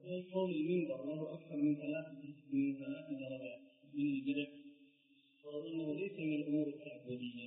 قول المنبر له أكثر من ثلاث درجات من البدع، وأنه ليس من الأمور التعبدية.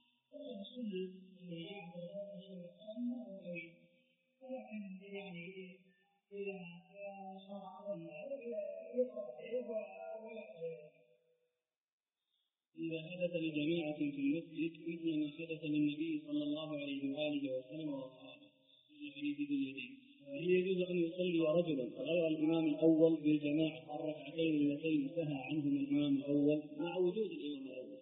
إذا حدث لجماعة في المسجد مثل ما حدث للنبي صلى الله عليه وآله وسلم وأصحابه في حديث ذي اليدين، هل يجوز أن يصلي رجلا غير الإمام الأول بالجماعة الركعتين اللتين انتهى عنهما الإمام الأول مع وجود الإمام الأول؟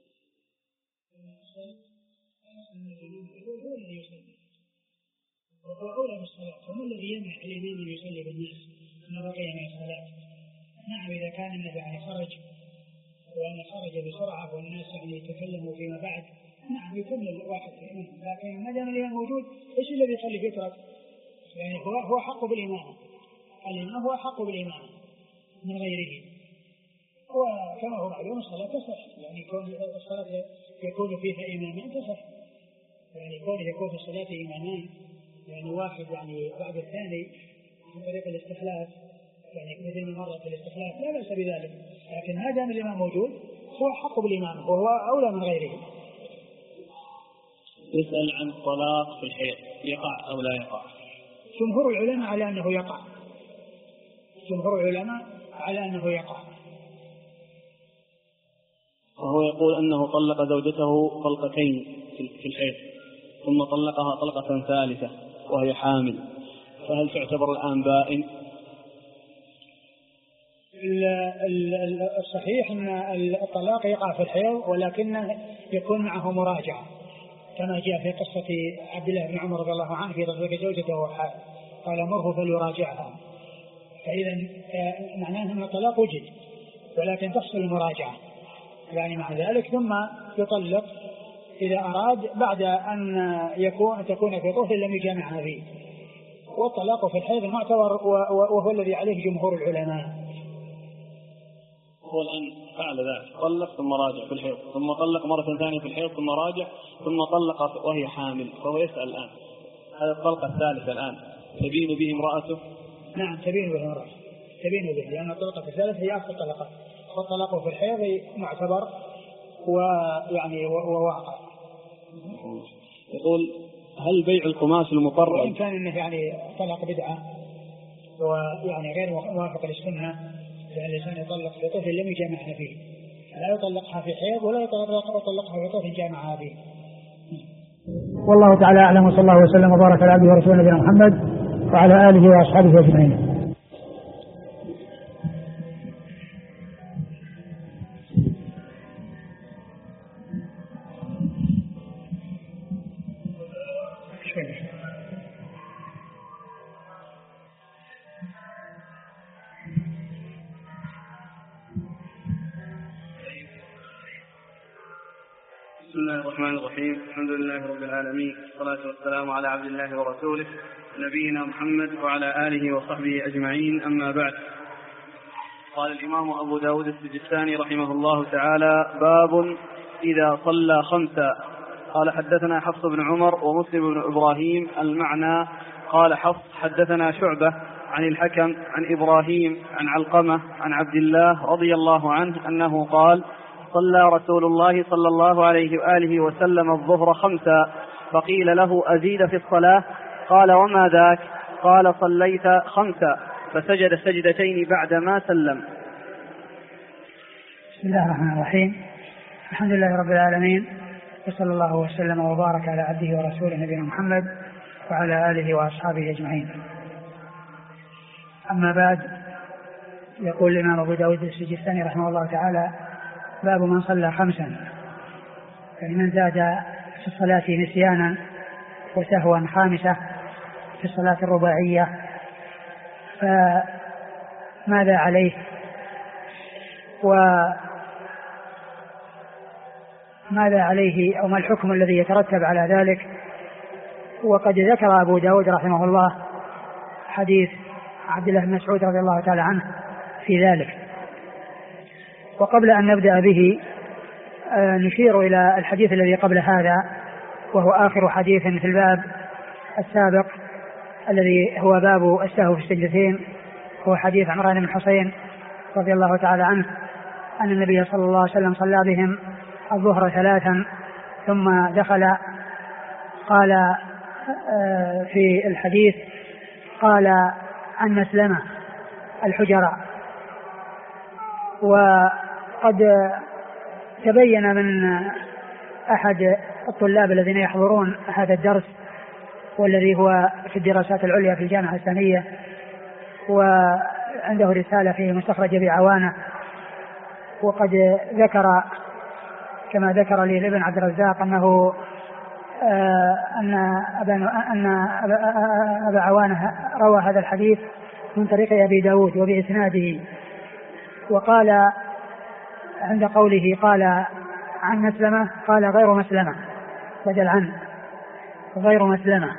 وهو أولى بالصلاة، وما الذي يمنع الإمام أن يصلي بالناس ما بقي من الصلاة؟ نعم إذا كان النبي خرج وأن خرج بسرعة والناس يتكلموا فيما بعد، نعم يكون الواحد الإمام، لكن ما دام الإمام موجود إيش الذي يصلي فترة؟ يعني هو حق بالإمامة، الإمام هو حق بالإمامة من غيره. وكما هو معلوم الصلاة تصح، يعني كون الصلاة يكون فيها إمامان تصح، يعني كون يكون في الصلاة إمامان يعني واحد يعني بعد الثاني من طريق الاستخلاف، يعني مثل ما مر في الاستخلاف لا بأس بذلك، لكن ما دام الإمام موجود هو حق بالإمامة وهو أولى من غيره. يسأل عن الطلاق في الحيض يقع أو لا يقع؟ جمهور العلماء على أنه يقع، جمهور العلماء على أنه يقع. وهو يقول أنه طلق زوجته طلقتين في الحيض ثم طلقها طلقة ثالثة وهي حامل، فهل تعتبر الآن بائن؟ الصحيح أن الطلاق يقع في الحيض ولكن يكون معه مراجعة، كما جاء في قصة عبد الله بن عمر رضي الله عنه في تطليق زوجته وهو حامل قال مره فليراجعها، فإذا معناه أن الطلاق وجد ولكن تحصل المراجعة يعني مع ذلك، ثم يطلق إذا أراد بعد أن تكون في طهر لم يجامعها فيه. والطلاق في الحيض معتبر وهو الذي عليه جمهور العلماء. هو الآن فعل ذلك، طلق ثم راجع في الحيض ثم طلق مرة ثانية في الحيض ثم راجع ثم طلق وهي حامل، فهو يسأل الآن هذا الطلقة الثالثة الآن تبين به امرأته؟ نعم تبين به امرأته، تبين به، لأن الطلقة الثالثة هي أصل الطلقات، والطلاق في الحيض معتبر ويعني وواقع. يقول هل بيع القماش المطرز وإن كان إنه يعني طلاق بدعة ويعني غير موافق للسنة، يعني الإنسان يطلق في طفل لم يجامعها فيه، لا يطلقها في حيض ولا يطلقها في طفل جامعها فيه. والله تعالى أعلم، وصلى الله وسلم وبارك على عبده ورسوله نبينا محمد وعلى آله وأصحابه أجمعين. بسم الله الرحمن الرحيم، الحمد لله رب العالمين، والصلاة والسلام على عبد الله ورسوله نبينا محمد وعلى آله وصحبه أجمعين، أما بعد. قال الإمام أبو داود السجستاني رحمه الله تعالى: باب إذا صلى خمسا. قال حدثنا حفص بن عمر ومسلم بن إبراهيم المعنى. قال حفص حدثنا شعبة عن الحكم عن إبراهيم عن علقمة عن عبد الله رضي الله عنه أنه قال: صلى رسول الله صلى الله عليه وآله وسلم الظهر خمسا، فقيل له: أزيد في الصلاة؟ قال: وما ذاك؟ قال: صليت خمسا. فسجد سجدتين بعدما سلم. بسم الله الرحمن الرحيم، الحمد لله رب العالمين، وصلى الله وسلم وبارك على عبده ورسوله نبينا محمد وعلى آله وأصحابه أجمعين. أما بعد، يقول الإمام أبو داود السجستاني رحمه الله تعالى: باب من صلى خمسا، يعني من زاد في الصلاة نسيانا وسهوا خامسة في الصلاة الرباعية فماذا عليه وماذا عليه أو ما الحكم الذي يترتب على ذلك. وقد ذكر أبو داود رحمه الله حديث عبد الله بن مسعود رضي الله تعالى عنه في ذلك. وقبل أن نبدأ به نشير إلى الحديث الذي قبل هذا، وهو آخر حديث في الباب السابق الذي هو باب السهو في السجدتين، هو حديث عمران بن حسين رضي الله تعالى عنه أن النبي صلى الله عليه وسلم صلى بهم الظهر 3 ثم دخل. قال في الحديث قال عن مسلمة الحجراء. وقد تبين من أحد الطلاب الذين يحضرون هذا الدرس والذي هو في الدراسات العليا في الجامعة الإسلامية وعنده رسالة فيه مستخرج بعوانة، وقد ذكر كما ذكر لي ابن عبد الرزاق أنه أن أبا عوانة روى هذا الحديث من طريق أبي داود وبإسناده. وقال عند قوله قال عن مسلمة قال غير مسلمة، بدل عن غير مسلمة.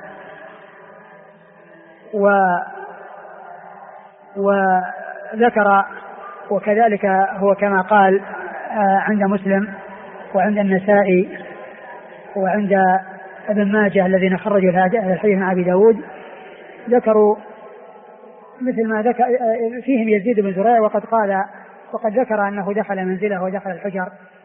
وذكر وكذلك هو كما قال عند مسلم وعند النسائي وعند ابن ماجه الذين خرجوا هذا الحديث مع أبي داود، ذكروا مثل ما ذكر فيهم يزيد بن زريع وقد ذكر أنه دخل منزله ودخل الحجر،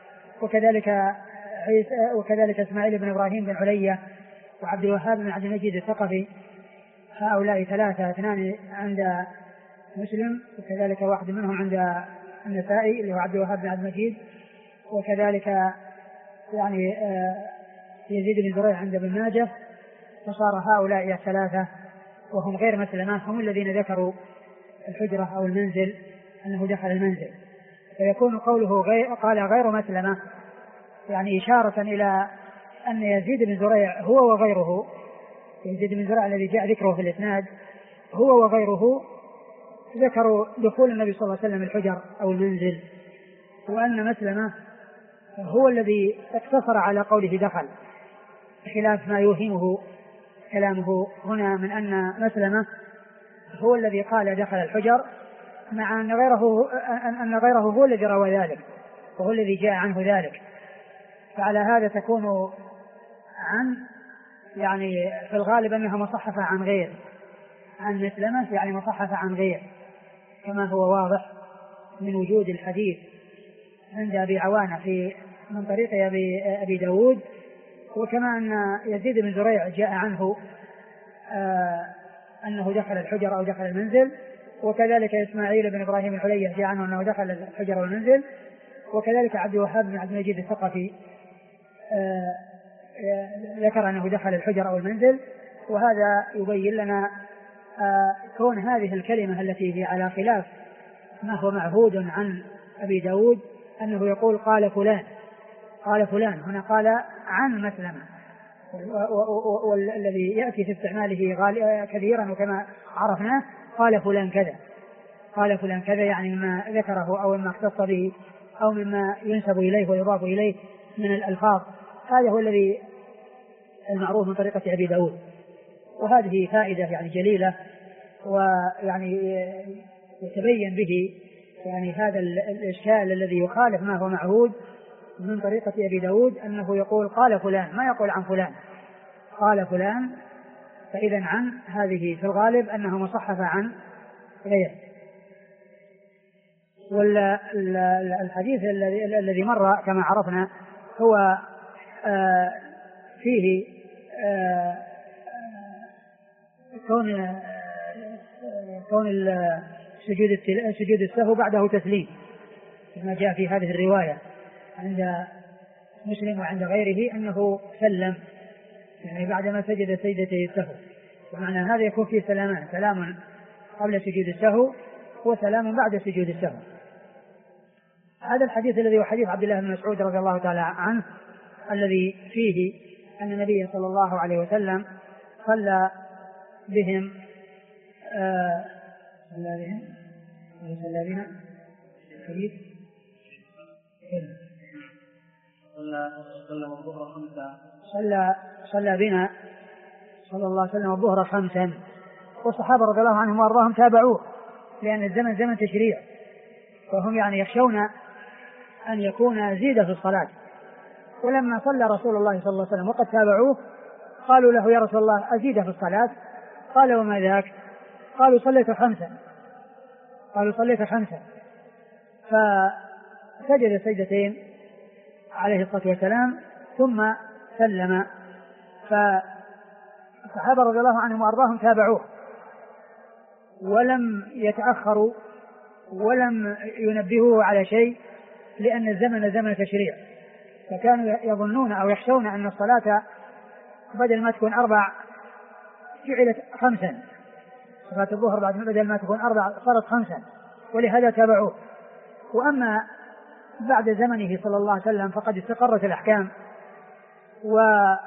وكذلك إسماعيل بن إبراهيم بن علية وعبد الوهاب بن عبد المجيد الثقفي. هؤلاء 3 2 عند مسلم، وكذلك واحد منهم عند النسائي اللي هو عبد الوهاب بن عبد المجيد، وكذلك يعني يزيد بن زريع عند ابن ماجه. فصار هؤلاء 3 وهم غير مسلمة هم الذين ذكروا الحجرة أو المنزل أنه دخل المنزل. فيكون قوله قال غير مسلمة يعني إشارة إلى أن يزيد بن زريع هو وغيره، يزيد بن زريع الذي جاء ذكره في الإسناد هو وغيره ذكروا دخول النبي صلى الله عليه وسلم الحجر أو المنزل، وأن مسلمة هو الذي اقتصر على قوله دخل، خلاف ما يوهمه كلامه هنا من أن مسلمة هو الذي قال دخل الحجر، مع أن غيره هو الذي روى ذلك وهو الذي جاء عنه ذلك. فعلى هذا تكون عن يعني في الغالب أنها مصحفة عن غير، عن مسلمة يعني مصحفة عن غير، كما هو واضح من وجود الحديث عند أبي عوانة من طريق أبي داود، وكما أن يزيد بن زريع جاء عنه أنه دخل الحجر أو دخل المنزل، وكذلك إسماعيل بن إبراهيم الحلية جاء عنه أنه دخل الحجر والمنزل، وكذلك عبد الوهاب بن عبد المجيد الثقفي ذكر أنه دخل الحجر أو المنزل. وهذا يبين لنا كون هذه الكلمة التي هي على خلاف ما هو معهود عن أبي داود أنه يقول قال فلان، هنا قال عن مسلمة، والذي يأتي في استعماله كثيرا وكما عرفناه قال فلان كذا يعني مما ذكره أو مما اختص به أو مما ينسب إليه ويضاف إليه من الألفاظ. هذا هو الذي المعروف من طريقة أبي داود، وهذه فائدة يعني جليلة، ويعني يتبين به يعني هذا الإشكال الذي يخالف ما هو معهود من طريقة أبي داود أنه يقول قال فلان، ما يقول عن فلان، قال فلان. فإذا عن هذه في الغالب أنها مصحفة عن غير. والحديث الذي مر كما عرفنا هو فيه كون سجود السهو بعده تسليم، كما جاء في هذه الرواية عند مسلم وعند غيره أنه سلم يعني بعدما سجد سجدتي السهو، ومعنى هذا يكون فيه سلامان، سلام قبل سجود السهو وسلام بعد سجود السهو. هذا الحديث الذي هو حديث عبد الله بن مسعود رضي الله تعالى عنه الذي فيه أن النبي صلى الله عليه وسلم صلى بهم صلى بنا صلى الله عليه وسلم الظهر 5، والصحابة رضي الله عنهم وارضاهم تابعوه، لأن الزمن زمن تشريع، وهم يعني يخشون أن يكون زيادة في الصلاة. ولما صلى رسول الله صلى الله عليه وسلم وقد تابعوه قالوا له يا رسول الله أزيد في الصلاة؟ قال وما ذاك؟ قالوا صليت 5. قالوا صليت 5. فسجد سجدتين عليه الصلاة والسلام ثم سلم. فالصحابة رضي الله عنهم وأرضاهم تابعوه ولم يتأخروا ولم ينبهوا على شيء، لأن الزمن زمن تشريع، فكانوا يظنون أو يخشون أن الصلاة بدل ما تكون 4 جعلت 5، صلاة الظهر بدل ما تكون 4 صارت 5، ولهذا تابعوه. وأما بعد زمنه صلى الله عليه وسلم فقد استقرت الأحكام وانتهى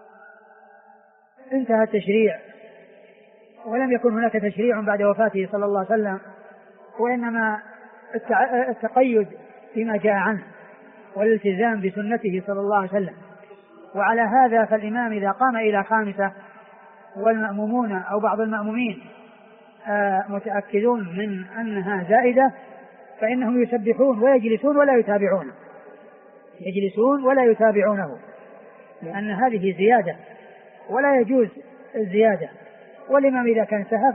التشريع، ولم يكن هناك تشريع بعد وفاته صلى الله عليه وسلم، وإنما التقيد فيما جاء عنه والالتزام بسنته صلى الله عليه وسلم. وعلى هذا فالإمام إذا قام إلى 5 والمأمومون أو بعض المأمومين متأكدون من أنها زائدة فإنهم يسبحون ويجلسون ولا يتابعونه، يجلسون ولا يتابعونه، لأن هذه زيادة ولا يجوز الزيادة. والإمام إذا كان سهى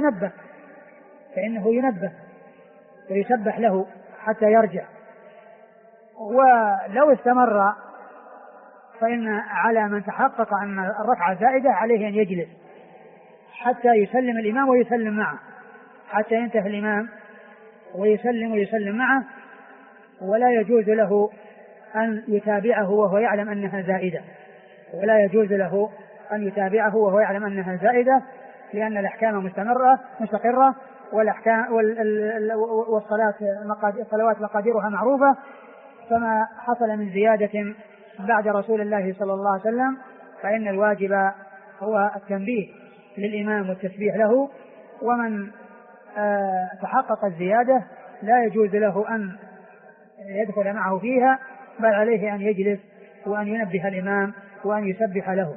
فإنه ينبه ويسبح له حتى يرجع. ولو استمر فإن على من تحقق أن الركعة زائدة عليه أن يجلس حتى يسلم الإمام ويسلم معه، حتى ينتهي الإمام ويسلم معه، ولا يجوز له أن يتابعه وهو يعلم أنها زائدة، لأن الأحكام مستقرة والصلاة الصلوات مقاديرها معروفة. فما حصل من زيادة بعد رسول الله صلى الله عليه وسلم فإن الواجب هو التنبيه للإمام والتسبيح له، ومن تحقق الزيادة لا يجوز له أن يدخل معه فيها، بل عليه أن يجلس وأن ينبه الإمام وأن يسبح له.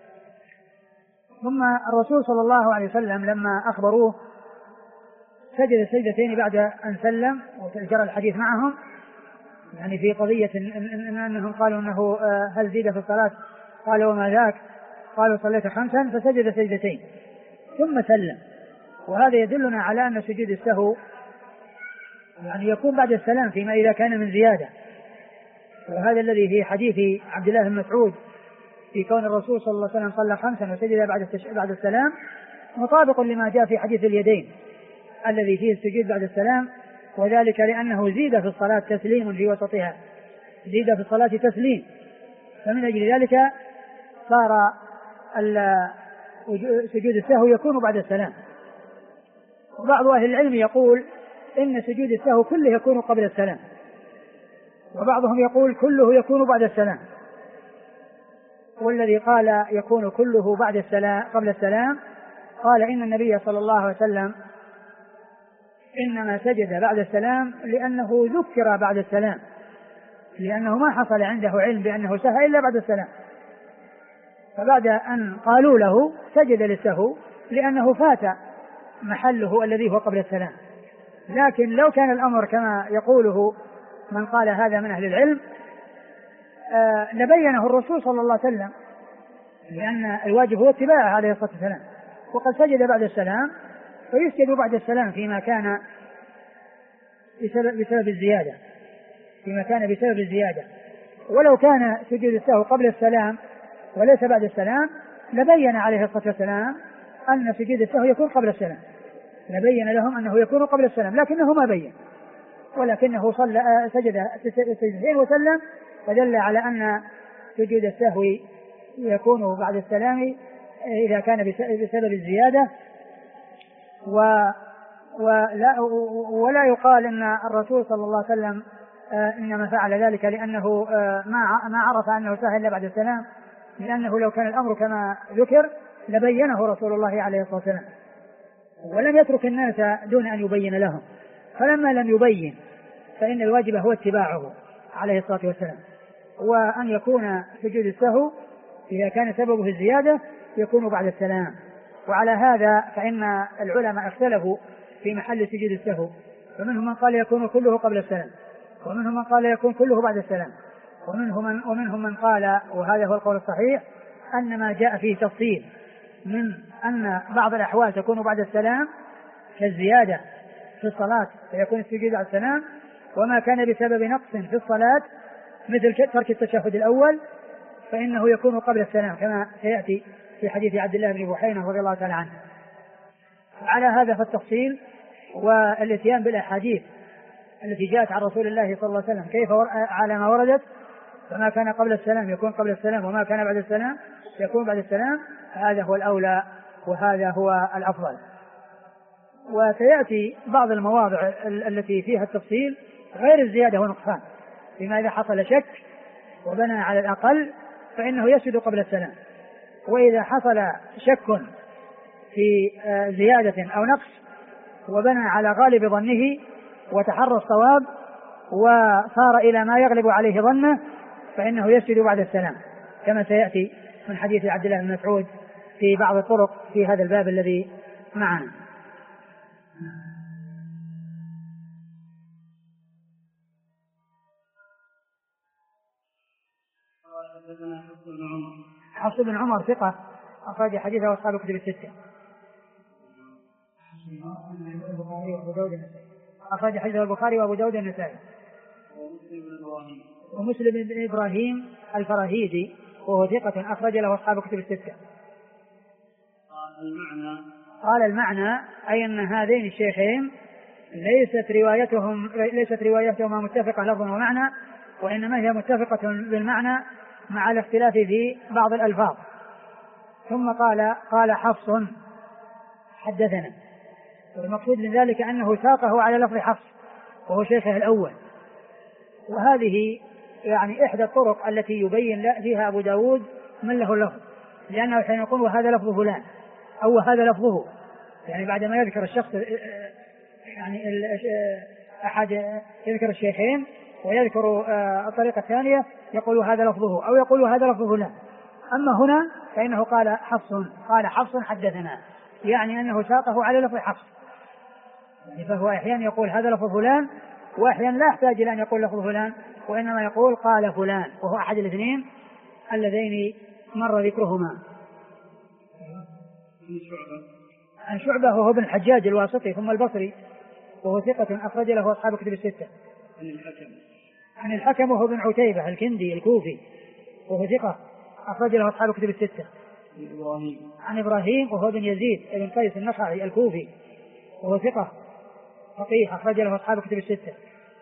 ثم الرسول صلى الله عليه وسلم لما أخبروه سجد سجدتين بعد أن سلم، وجرى الحديث معهم يعني في قضية أنهم قالوا أنه هل زيد في الصلاة؟ قالوا وما ذاك؟ قالوا صليت 5 فسجد سجدتين ثم سلم. وهذا يدلنا على أن سجود السهو يعني يكون بعد السلام فيما إذا كان من زيادة، وهذا الذي في حديث عبد الله بن مسعود في كون الرسول صلى الله عليه وسلم صلى 5 وسجد بعد السلام مطابق لما جاء في حديث اليدين الذي فيه السجود بعد السلام، وذلك لأنه زيد في الصلاة تسليم في وسطها، زيد في الصلاة تسليم، فمن أجل ذلك صار سجود السهو يكون بعد السلام. وبعض أهل العلم يقول إن سجود السهو كله يكون قبل السلام، وبعضهم يقول كله يكون بعد السلام. والذي قال يكون كله بعد السلام قبل السلام قال إن النبي صلى الله عليه وسلم إنما سجد بعد السلام لأنه ذكر بعد السلام، لأنه ما حصل عنده علم بأنه سهى إلا بعد السلام، فبعد أن قالوا له سجد للسهو لأنه فات محله الذي هو قبل السلام. لكن لو كان الأمر كما يقوله من قال هذا من أهل العلم لبينه الرسول صلى الله عليه وسلم، لأن الواجب هو اتباعه عليه الصلاة والسلام، وقد سجد بعد السلام فيسجد بعد السلام فيما كان بسبب الزيادة، ولو كان سجود السهو قبل السلام وليس بعد السلام لبين عليه الصلاة والسلام أن سجود السهو يكون قبل السلام، لبين لهم أنه يكون قبل السلام، لكنه ما بين، ولكنه سجد سجدتين وسلم، فدل على أن سجود السهو يكون بعد السلام إذا كان بسبب الزيادة. ولا يقال أن الرسول صلى الله عليه وسلم إنما فعل ذلك لأنه ما عرف أنه سهى إلا بعد السلام، لأنه لو كان الأمر كما ذكر لبينه رسول الله عليه الصلاة والسلام، ولم يترك الناس دون أن يبين لهم، فلما لم يبين فإن الواجب هو اتباعه عليه الصلاة والسلام، وأن يكون سجود السهو إذا كان سببه الزيادة يكون بعد السلام. وعلى هذا فإن العلماء اختلفوا في محل سجود السهو، فمنهم من قال يكون كله قبل السلام، ومنهم من قال يكون كله بعد السلام، ومنهم من قال وهذا هو القول الصحيح أن ما جاء فيه تفصيل من أن بعض الأحوال تكون بعد السلام كالزيادة في الصلاة فيكون السجود بعد السلام، وما كان بسبب نقص في الصلاة مثل ترك التشهد الأول فإنه يكون قبل السلام كما سيأتي في حديث عبد الله بن بحينة رضي الله تعالى عنه. على هذا فالتفصيل والاتيان بالأحاديث التي جاءت عن رسول الله صلى الله عليه وسلم كيف على ما وردت، فما كان قبل السلام يكون قبل السلام، وما كان بعد السلام يكون بعد السلام، هذا هو الأولى وهذا هو الأفضل. وسيأتي بعض المواضع التي فيها التفصيل غير الزيادة والنقصان، بما إذا حصل شك وبنى على الأقل فإنه يسجد قبل السلام، وإذا حصل شك في زيادة أو نقص وبنى على غالب ظنه وتحرى الصواب وصار إلى ما يغلب عليه ظنه فإنه يسجد بعد السلام، كما سيأتي من حديث عبد الله بن مسعود في بعض الطرق في هذا الباب الذي معنا. حفص بن عمر ثقة أخرج حديثه أصحاب الكتب الستة. أخرج حديثه البخاري وأبو داود النسائي. ومسلم بن إبراهيم الفراهيدي وهو ثقة أخرج له أصحاب الكتب الستة. قال المعنى أي أن هذين الشيخين ليست روايتهما متفقة لفظا ومعنى، وإنما هي متفقة بالمعنى مع الاختلاف في بعض الألفاظ. ثم قال حفص حدثنا، والمقصود من ذلك أنه ساقه على لفظ حفص وهو شيخه الأول. وهذه يعني إحدى الطرق التي يبين فيها أبو داود من له اللفظ، لأنه حين يقول وهذا لفظ فلان أو هذا لفظه، يعني بعدما يذكر الشخص يعني أحد يذكر الشيخين ويذكر الطريقة الثانية يقول هذا لفظه أو يقول هذا لفظ فلان. أما هنا فإنه قال حفص حدثنا، يعني أنه ساقه على لفظ حفص، فهو أحيانا يقول هذا لفظ فلان وأحيانا لا يحتاج إلى أن يقول لفظ فلان، وإنما يقول قال فلان، وهو أحد الاثنين اللذين مر ذكرهما. عن شعبة وهو ابن الحجاج الواسطي ثم البصري وهو ثقة أخرج له أصحاب الكتب الستة. عن الحكم وهو ابن عتيبة الكندي الكوفي وهو ثقة أخرج له أصحاب الكتب الستة. عن إبراهيم وهو ابن يزيد ابن قيس النخعي الكوفي وهو ثقة فقيه أخرج له أصحاب الكتب الستة.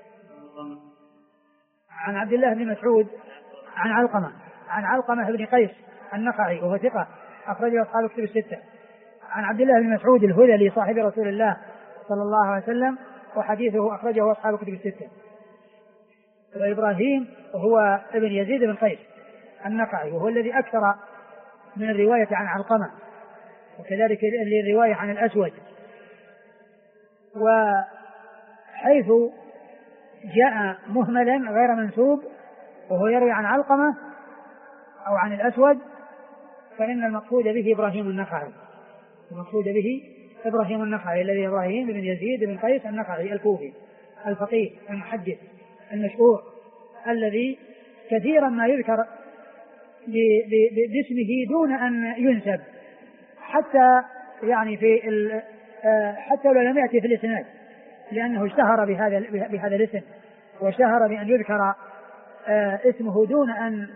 عن عبد الله بن مسعود عن علقمة بن قيس النخعي وهو ثقة أخرج له أصحاب الكتب الستة. عن عبد الله بن مسعود الهذلي صاحب رسول الله صلى الله عليه وسلم وحديثه أخرجه أصحاب الكتب الستة. وإبراهيم وهو ابن يزيد بن قيس النخعي وهو الذي أكثر من الرواية عن علقمة، وكذلك الرواية عن الأسود. وحيث جاء مهملا غير منسوب وهو يروي عن علقمة أو عن الأسود فإن المقصود به إبراهيم النخعي الذي إبراهيم بن يزيد بن قيس النخعي الكوفي الفقيه المحدث المشهور الذي كثيرا ما يذكر باسمه دون أن ينسب، حتى يعني حتى لو لم يأتي في الإسناد، لأنه اشتهر بهذا الاسم واشتهر بأن يذكر اسمه دون أن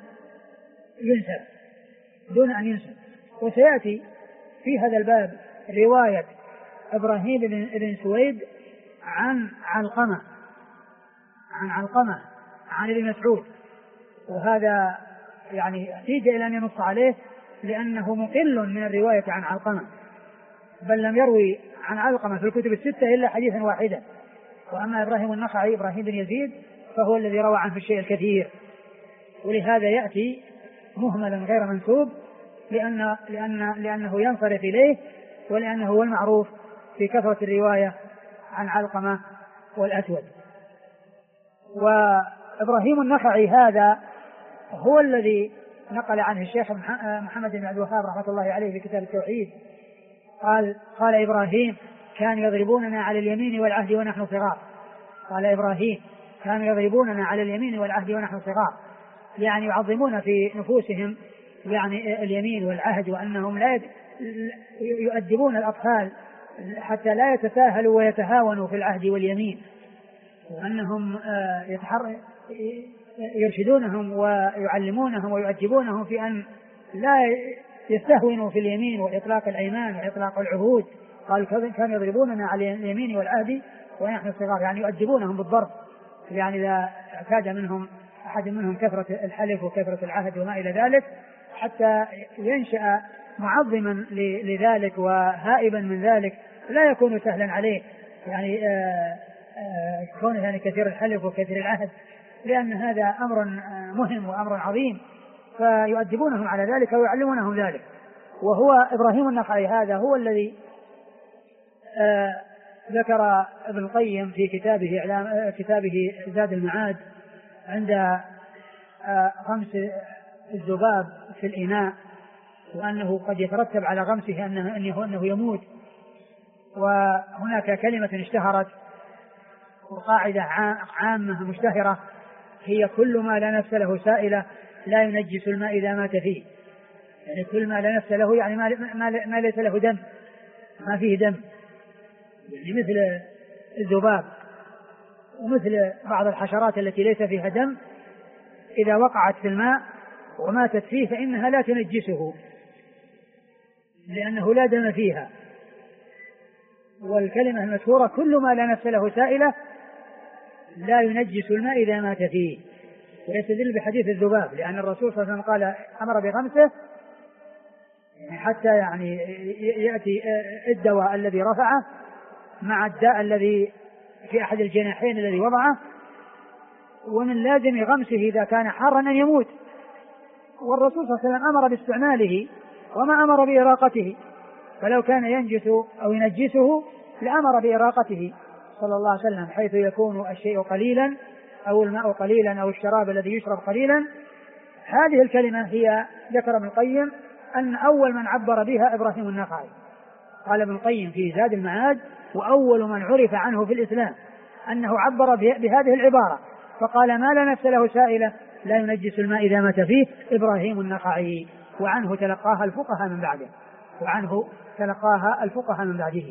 ينسب. وسيأتي في هذا الباب رواية إبراهيم بن سويد عن علقمة عن ابن مسعود، وهذا يعني احتاج إلى أن ينص عليه لأنه مقل من الرواية عن علقمة، بل لم يروي عن علقمة في الكتب الستة إلا حديثا واحدا. وأما إبراهيم النخعي إبراهيم بن يزيد فهو الذي روى عنه الشيء الكثير، ولهذا يأتي مهملا غير منسوب لأنه ينصرف إليه، ولأنه هو المعروف في كثرة الرواية عن علقمة والأسود. وإبراهيم النخعي هذا هو الذي نقل عنه الشيخ محمد بن عبد الوهاب رحمة الله عليه في كتاب التوحيد قال إبراهيم كان يضربوننا على اليمين والعهد ونحن صغار. يعني يعظمون في نفوسهم يعني اليمين والعهد، وأنهم لا يؤدبون الأطفال حتى لا يتساهلوا ويتهاونوا في العهد واليمين، وأنهم يرشدونهم ويعلمونهم ويؤدبونهم في أن لا يستهونوا في اليمين وإطلاق الأيمان وإطلاق العهود. قال كانوا يضربوننا على اليمين والعهد ونحن صغار، يعني يؤدبونهم بالضرب، يعني إذا اعتاد منهم أحد منهم كثرة الحلف وكثرة العهد وما إلى ذلك، حتى ينشأ معظما لذلك وهائبا من ذلك، لا يكون سهلا عليه يعني كونه يعني كثير الحلف وكثير العهد، لأن هذا أمر مهم وأمر عظيم، فيؤدبونهم على ذلك ويعلمونهم ذلك. وهو إبراهيم النخعي هذا هو الذي ذكر ابن القيم في كتابه زاد المعاد عند غمس الذباب في الإناء، وأنه قد يترتب على غمسه أنه يموت. وهناك كلمة اشتهرت وقاعدة عامة مشتهرة هي كل ما لا نفس له سائلة لا ينجس الماء إذا مات فيه. يعني كل ما لا نفس له يعني ما ليس له دم، ما فيه دم، يعني مثل الذباب ومثل بعض الحشرات التي ليس فيها دم، إذا وقعت في الماء وماتت فيه فإنها لا تنجسه لأنه لا دم فيها. والكلمة المشهورة كل ما لا نفس له سائلة لا ينجس الماء إذا مات فيه، ويستدل بحديث الذباب، لأن الرسول صلى الله عليه وسلم قال أمر بغمسه حتى يعني يأتي الدواء الذي رفعه مع الداء الذي في أحد الجناحين الذي وضعه، ومن لازم غمسه إذا كان حارا أن يموت. والرسول صلى الله عليه وسلم أمر باستعماله وما أمر بإراقته، فلو كان ينجس أو ينجسه لأمر بإراقته صلى الله عليه وسلم، حيث يكون الشيء قليلا أو الماء قليلا أو الشراب الذي يشرب قليلا. هذه الكلمة هي ذكر ابن القيم أن أول من عبر بها إبراهيم النخعي. قال ابن القيم في زاد المعاد وأول من عرف عنه في الإسلام أنه عبر بهذه العبارة، فقال ما لا نفس له سائلة لا ينجس الماء إذا مات فيه إبراهيم النخعي، وعنه تلقاها الفقهاء من بعده، وعنه تلقاها الفقهاء من بعده.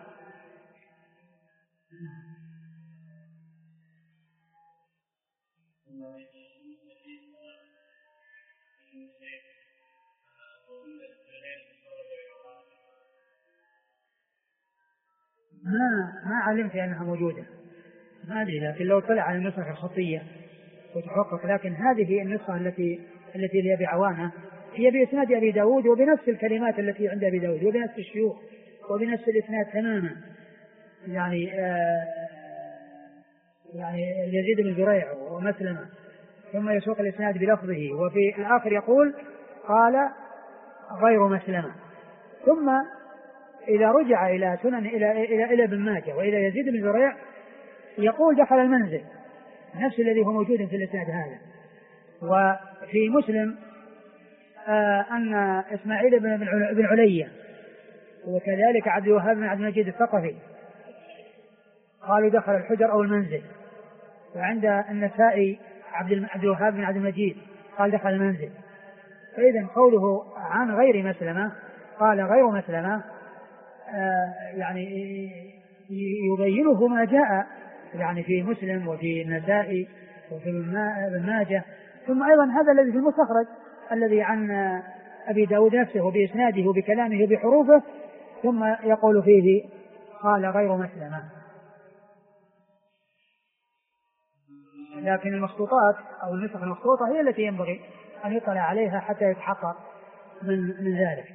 ما علمت أنها موجودة، ما أدري، لكن لو طلع على النسخ الخطية وتحقق. لكن هذه النسخة التي هي بعوانة هي بإسناد أبي داود وبنفس الكلمات التي عند أبي داود وبنفس الشيوخ وبنفس الإسناد تماما، يعني يزيد بن زريع ومسلمة، ثم يسوق الإسناد بلفظه، وفي الآخر يقول قال غير مسلمة. ثم إذا رجع إلى سنن إلى ابن ماجه وإلى يزيد بن زريع يقول دخل المنزل، نفس الذي هو موجود في الإسناد هذا. وفي مسلم أن إسماعيل بن علية وكذلك عبد الوهاب بن عبد المجيد الثقفي قالوا دخل الحجر أو المنزل. وعند النسائي عبد الوهاب بن عبد المجيد قال دخل المنزل. فإذا قوله عن غير مسلمة قال غير مسلمة يعني يبينه ما جاء يعني في مسلم وفي النسائي وفي ابن ماجه. ثم أيضا هذا الذي في المستخرج الذي عن أبي داود نفسه بإسناده وبكلامه بحروفه، ثم يقول فيه قال غير مسلمة. لكن المخطوطات أو النسخ المخطوطة هي التي ينبغي أن يطلع عليها حتى يتحقق من ذلك.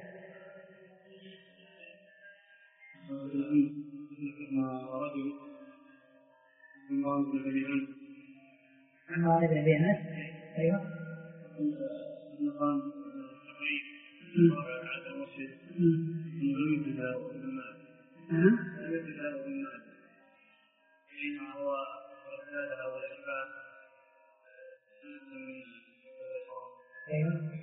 رجل عمران بن أبي أنس عمران بن أبي أنس أيوه مقام الشرعي على المسجد لم يتداول بالمال حينما هو رسالها والإنفاق أيوه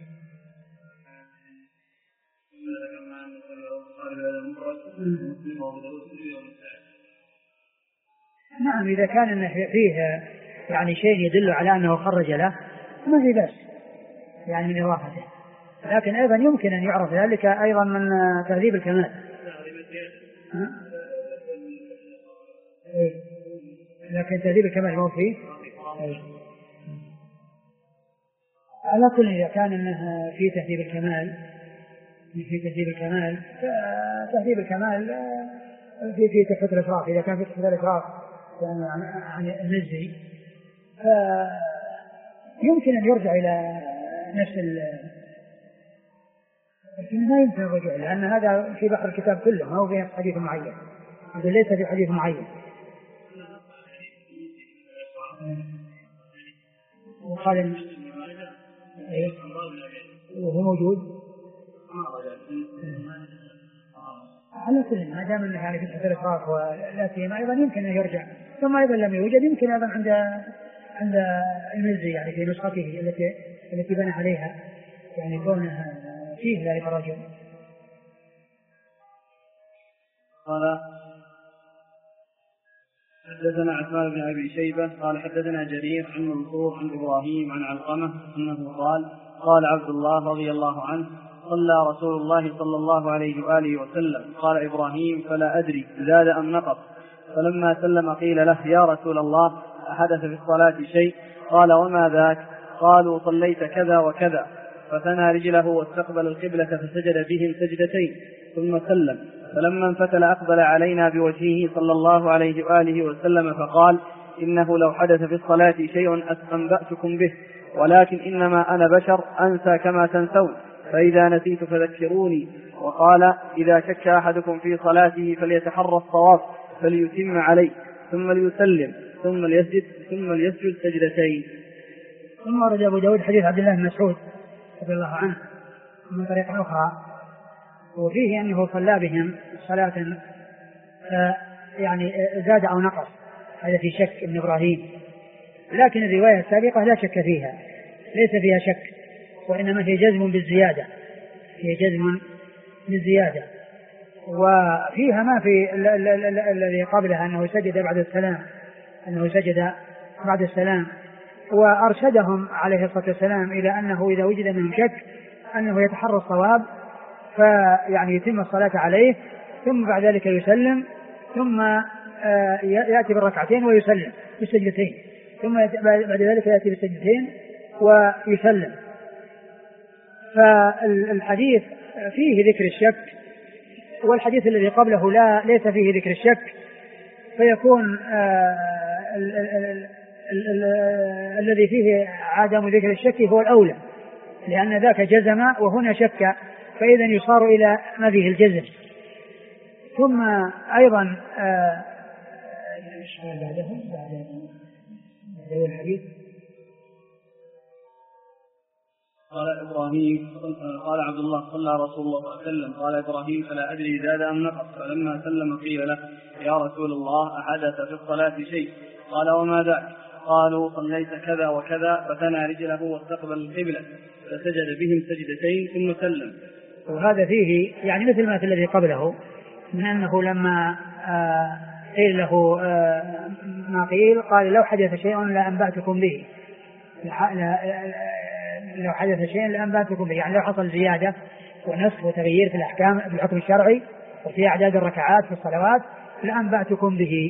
نعم. إذا كان فيه يعني شيء يدل على أنه خرج له ما في بأس يعني من إضافته، لكن أيضا يمكن أن يعرف ذلك أيضا من تهذيب الكمال. لكن تهذيب الكمال ما فيه. على كل إذا كان أنه في تهذيب الكمال تهذيب الكمال في تحفة الإشراف. إذا كان في تحفة الإشراف عن المزي يمكن أن يرجع إلى نفس لكن ما يمكن الرجوع، لأن هذا في بحر الكتاب كله، ما هو في حديث معين، هذا ليس في حديث معين. وقال وهو موجود على كل ما دام انه يعني في تحت الإشراف ولا سيما ايضا يمكن ان يرجع. ثم ايضا لم يوجد يمكن ايضا عند المزي يعني في نسخته التي بنى عليها يعني كونها فيه ذلك الرجل. قال حدثنا عثمان بن أبي شيبة قال حدثنا جرير عن منصور عن إبراهيم عن علقمة أنه قال عبد الله رضي الله عنه صلى رسول الله صلى الله عليه وآله وسلم. قال إبراهيم فلا أدري زاد أم نقص. فلما سلم قيل له يا رسول الله أحدث في الصلاة شيء؟ قال وما ذاك؟ قالوا صليت كذا وكذا. فثنى رجله واستقبل القبلة فسجد بهم سجدتين ثم سلم. فلما انفتل أقبل علينا بوجهه صلى الله عليه وآله وسلم فقال إنه لو حدث في الصلاة شيء أنبأتكم به، ولكن إنما أنا بشر أنسى كما تنسون، فإذا نسيت فذكروني. وقال إذا شك أحدكم في صلاته فليتحرى الصواب فليتم عليه ثم ليسلم ثم ليسجد سجدتين. ثم ورد أبو داود حديث عبد الله بن مسعود رضي الله عنه من طريق أخرى وفيه أنه صلى بهم صلاة يعني زاد أو نقص، هذا في شك ابن إبراهيم، لكن الرواية السابقة لا شك فيها، ليس فيها شك، وإنما هي جزم بالزيادة، وفيها ما في الذي قبلها أنه سجد بعد السلام، وأرشدهم عليه الصلاة والسلام إلى أنه إذا وجد منهم شك أنه يتحرى الصواب فيعني يتم الصلاة عليه، ثم بعد ذلك يسلم، ثم يأتي بالركعتين ويسلم بالسجدتين، ثم بعد ذلك يأتي بالسجدتين ويسلم. فالحديث فيه ذكر الشك، والحديث الذي قبله ليس فيه ذكر الشك، فيكون الذي فيه عدم ذكر الشك هو الأولى، لأن ذاك جزم وهنا شك، فإذا يصار إلى ما فيه الجزم. ثم أيضا الحديث قال إبراهيم قال عبد الله صلى رسول الله صلى الله عليه وسلم. قال إبراهيم فلا أدري زاد أم نقص. فلما سلم قيل له يا رسول الله أحدث في الصلاة شيء؟ قال وما ذاك؟ قالوا صليت كذا وكذا. فثنى رجله واستقبل القبلة فسجد بهم سجدتين ثم سلم. وهذا فيه يعني مثل ما في الذي قبله، من أنه لما قيل له ما قيل قال لو حدث شيء لأنبأتكم به، لو حدث شيء لأنبأتكم به، يعني لو حصل زيادة ونسخ وتغيير في الأحكام في الحكم الشرعي وفي أعداد الركعات في الصلوات لأنبأتكم به.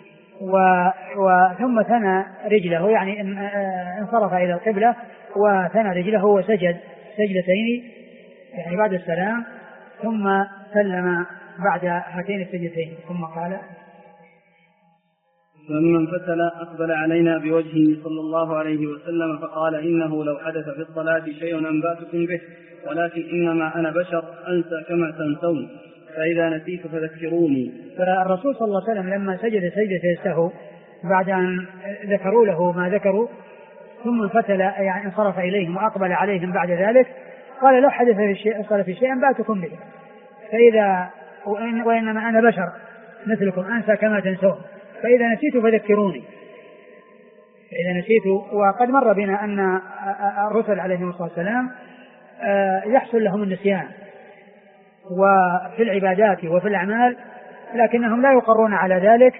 ثم ثنى رجله، يعني انصرف إلى القبلة وثنى رجله وسجد سجدتين يعني بعد السلام، ثم سلم بعد هاتين السجدتين، ثم قال فلما انفتل أقبل علينا بوجهه صلى الله عليه وسلم فقال إنه لو حدث في الصلاة شيء أنبأتكم به، ولكن إنما أنا بشر أنسى كما تنسون، فإذا نسيت فذكروني. فالرسول صلى الله عليه وسلم لما سجد سجدة السهو بعد أن ذكروا له ما ذكروا ثم انفتل يعني انصرف إليهم وأقبل عليهم بعد ذلك قال لو حدث في شيء أنبأتكم به، فإذا وإنما أنا بشر مثلكم أنسى كما تنسون، فإذا نسيت فذكروني. وقد مر بنا أن الرسل عليهم الصلاة والسلام يحصل لهم النسيان وفي العبادات وفي الأعمال، لكنهم لا يقرون على ذلك.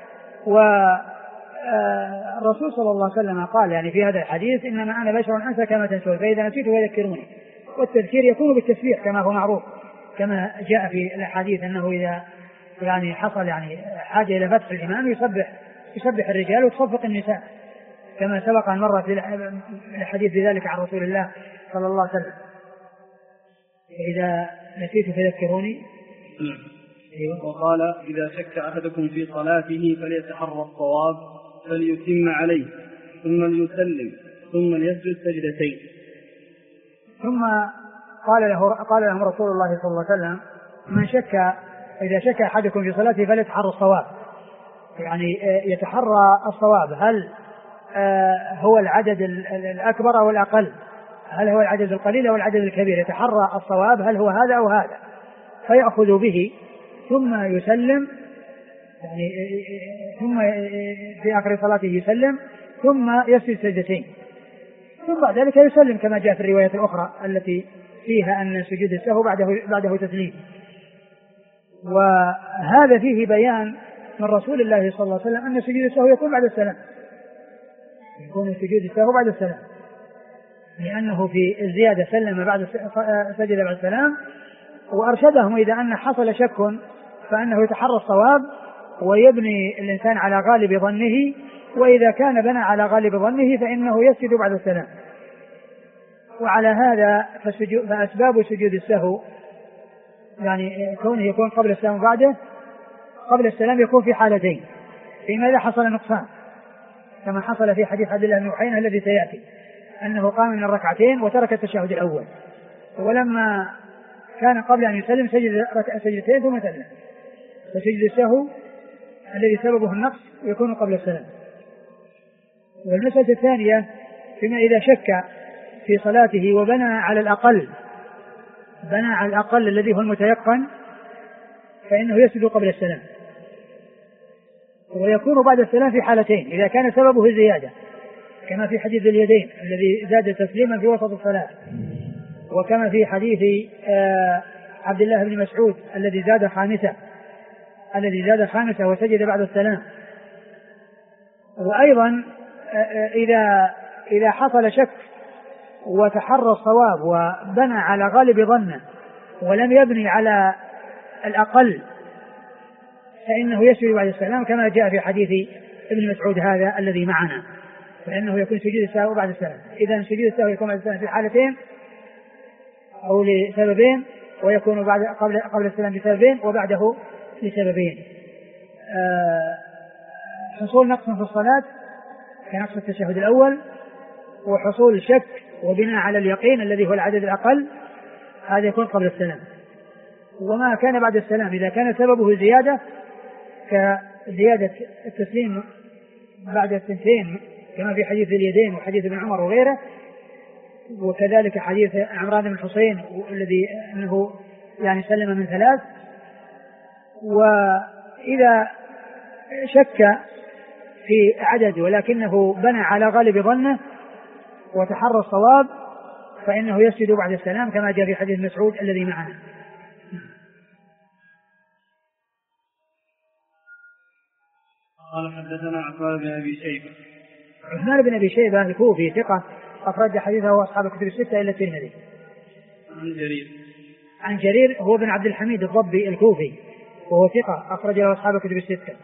والرسول صلى الله عليه وسلم قال يعني في هذا الحديث إنما أنا بشر أنسى كما تنسون، فإذا نسيت فذكروني. والتذكير يكون بالتسبيح كما هو معروف، كما جاء في الحديث أنه إذا يعني حصل يعني حاجة إلى فتح الإمام يسبح الرجال وتصفق النساء كما سبق أن مر في الحديث بذلك عن رسول الله صلى الله عليه وسلم. إذا نسيت فذكروني. وقال إذا شك أحدكم في صلاته فليتحرى الصواب فليتم عليه ثم ليسلم ثم ليسجد سجدتين. ثم قال لهم رسول الله صلى الله عليه وسلم إذا شك أحدكم في صلاته فليتحرى الصواب، يعني يتحرى الصواب هل هو العدد الأكبر أو الأقل، هل هو العدد القليل أو العدد الكبير، يتحرى الصواب هل هو هذا أو هذا، فيأخذ به ثم يسلم، يعني ثم في آخر صلاته يسلم ثم يسجد سجدتين ثم بعد ذلك يسلم كما جاء في الرواية الأخرى التي فيها أن سجود السهو بعده تسليم. وهذا فيه بيان من رسول الله صلى الله عليه وسلم أن سجود السهو يكون بعد السلام، يكون سجود السهو بعد السلام، لأنه في الزيادة سجد بعد السلام. وأرشدهم إذا أن حصل شك فأنه يتحرى الصواب ويبني الإنسان على غالب ظنه، وإذا كان بنى على غالب ظنه فإنه يسجد بعد السلام. وعلى هذا فأسباب سجود السهو يعني كونه يكون قبل السلام وبعده. قبل السلام يكون في حالتين: فيما إذا حصل نقصان كما حصل في حديث عبد الله بن محينة الذي سيأتي، أنه قام من الركعتين وترك التشهد الأول، ولما كان قبل أن يسلم سجد سجدتين ثم سلم، فسجد السهو الذي سببه النقص يكون قبل السلام. والمسألة الثانية: فيما إذا شك في صلاته وبنى على الأقل الذي هو المتيقن فإنه يسجد قبل السلام، ويكون بعد السلام في حالتين: إذا كان سببه الزيادة كما في حديث اليدين الذي زاد تسليما في وسط الصلاة، وكما في حديث عبد الله بن مسعود الذي زاد خامسة وسجد بعد السلام. وأيضا إذا حصل شك وتحرى الصواب وبنى على غالب ظنه ولم يبني على الأقل فإنه يسجد بعد السلام كما جاء في حديث ابن مسعود هذا الذي معنا، فإنه يكون سجود السهو بعد السلام. إذا سجود السهو يكون بعد السلام في حالتين أو لسببين، ويكون قبل السلام لسببين وبعده لسببين: حصول نقص في الصلاة كنقص التشهد الأول، وحصول شك وبناء على اليقين الذي هو العدد الأقل، هذا يكون قبل السلام. وما كان بعد السلام إذا كان سببه زيادة كزيادة التسليم بعد الثنتين كما في حديث اليدين وحديث ابن عمر وغيره، وكذلك حديث عمران بن حسين الذي أنه يعني سلم من 3. وإذا شك في عدد ولكنه بنى على غالب ظنه وتحرى الصواب فإنه يسجد بعد السلام كما جاء في حديث مسعود الذي معنا. قال حدثنا عثمان بن أبي شيبة. عثمان بن أبي شيبة الكوفي ثقة أخرج حديثه أصحاب الكتب الستة إلا الترمذي. عن جرير هو بن عبد الحميد الضبي الكوفي وهو ثقة أخرج له أصحاب الكتب الستة.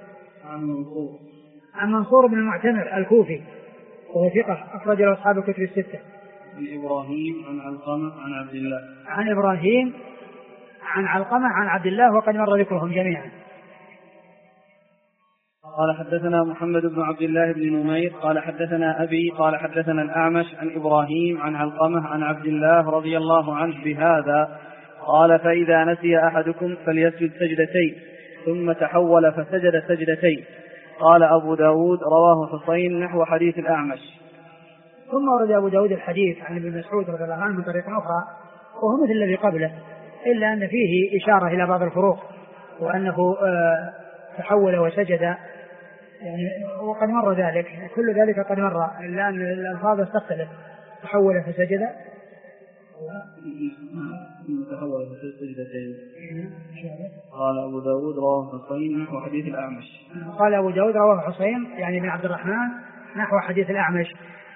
عن منصور بن المعتمر الكوفي وهو ثقة أخرج له أصحاب الكتب الستة. عن إبراهيم عن علقمة عن عبد الله. عن إبراهيم عن علقمة عن عبد الله وقد مر ذكرهم جميعا. قال حدثنا محمد بن عبد الله بن نمير قال حدثنا أبي قال حدثنا الأعمش عن إبراهيم عن علقمة عن عبد الله رضي الله عنه بهذا قال: فإذا نسي أحدكم فليسجد سجدتين ثم تحول فسجد سجدتين. قال أبو داود: رواه حسين نحو حديث الأعمش. ثم ورد أبو داود الحديث عن ابن مسعود رضي الله عنه من طريق أخرى وهو مثل الذي قبله، إلا أن فيه إشارة إلى بعض الفروق، وأنه تحول وسجد، يعني وقد مر ذلك، كل ذلك قد مر، إلا أن الألفاظ تختلف: تحول فسجد تحول فسجدتين. قال أبو داود: رواه حسين نحو حديث الأعمش. قال أبو داود: رواه حسين يعني بن عبد الرحمن نحو حديث الأعمش.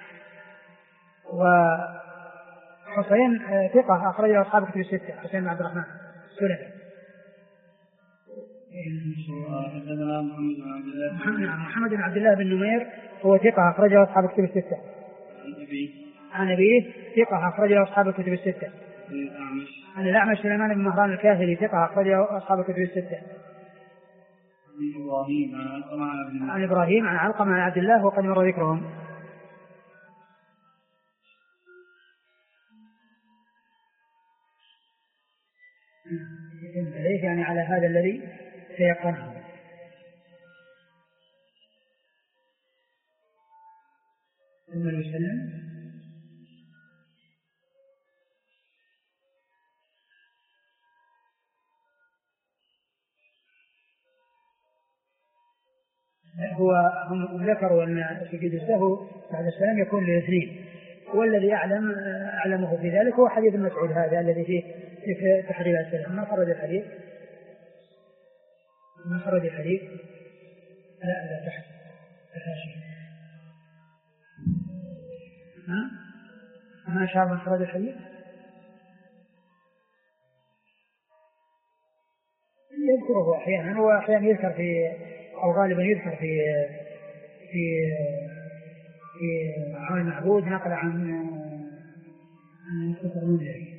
وحسين ثقة أخرجه أصحاب الكتب الستة، حسين بن عبد الرحمن السلمي. حدثنا محمد بن عبد الله بن نمير هو ثقة أخرجه أصحاب الكتب الستة. عن أبيه ثقة أخرجه أصحاب الكتب الستة. عن الأعمش سليمان بن مهران الكاهلي ثقة أخرجه أصحاب الكتب الستة. عن إبراهيم عن علقمة عن عبد الله وقد مر ذكرهم. يعني على هذا الذي سيقرنه. ثم يسلم. هم ذكروا أن سجود السهو بعد السلام يكون للاثنين، والذي أعلمه في ذلك هو حديث مسعود هذا الذي فيه تحرير السلام. ما خرج الحديث لا تحت الحاشية ما شاء من خرج الحديث يذكره أحيانا، وأحيانا يذكر في أو غالبا يذكر في عون المعبود نقل عن مختصر المنذري.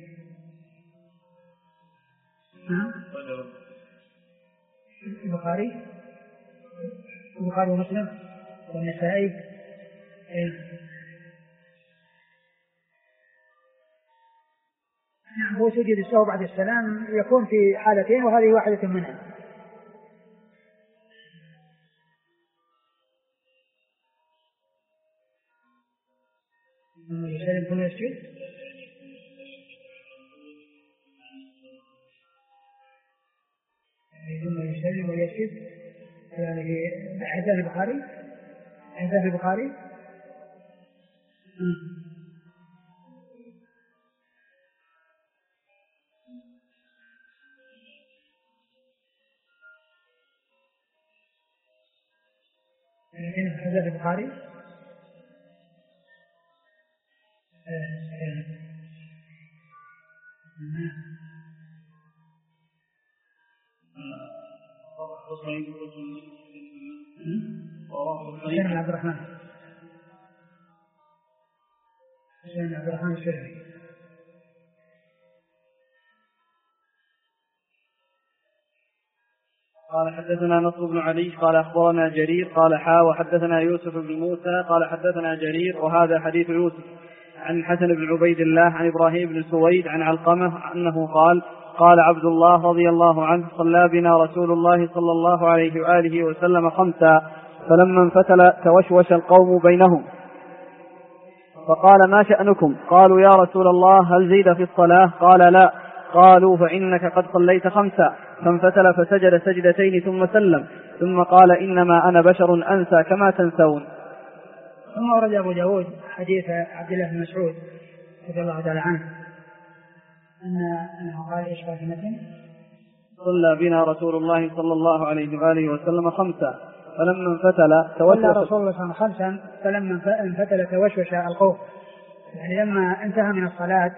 البخاري ومسلم والنسائي. هو سجد السهو بعد السلام يكون في حالتين وهذه واحدة منها. يسلم ثم يسجد ثم يسلم ويسجد يعني في حديث البخاري حسين عبد الرحمن الشرعي. قال حدثنا نصر بن علي قال أخبرنا جرير قال وحدثنا يوسف بن موسى قال حدثنا جرير وهذا حديث يوسف عن حسن بن عبيد الله عن إبراهيم بن سويد عن علقمة أنه قال عبد الله رضي الله عنه صلى بنا رسول الله صلى الله عليه وآله وسلم 5 فلما انفتل توشوش القوم بينهم فقال ما شأنكم؟ قالوا يا رسول الله هل زيد في الصلاة؟ قال لا. قالوا فإنك قد صليت 5 فانفتل فسجد سجدتين ثم سلم ثم قال إنما أنا بشر أنسى كما تنسون. ثم ورد أبو داود حديث عبد الله بن مسعود رضي الله تعالى عنه أنه قال إيش قال في المتن؟ صلى بنا رسول الله صلى الله عليه وآله وسلم 5 فلما انفتل توشوش رسول الله صلى الله عليه وسلم 5 فلما انفتل توشوش القوم، يعني لما انتهى من الصلاة.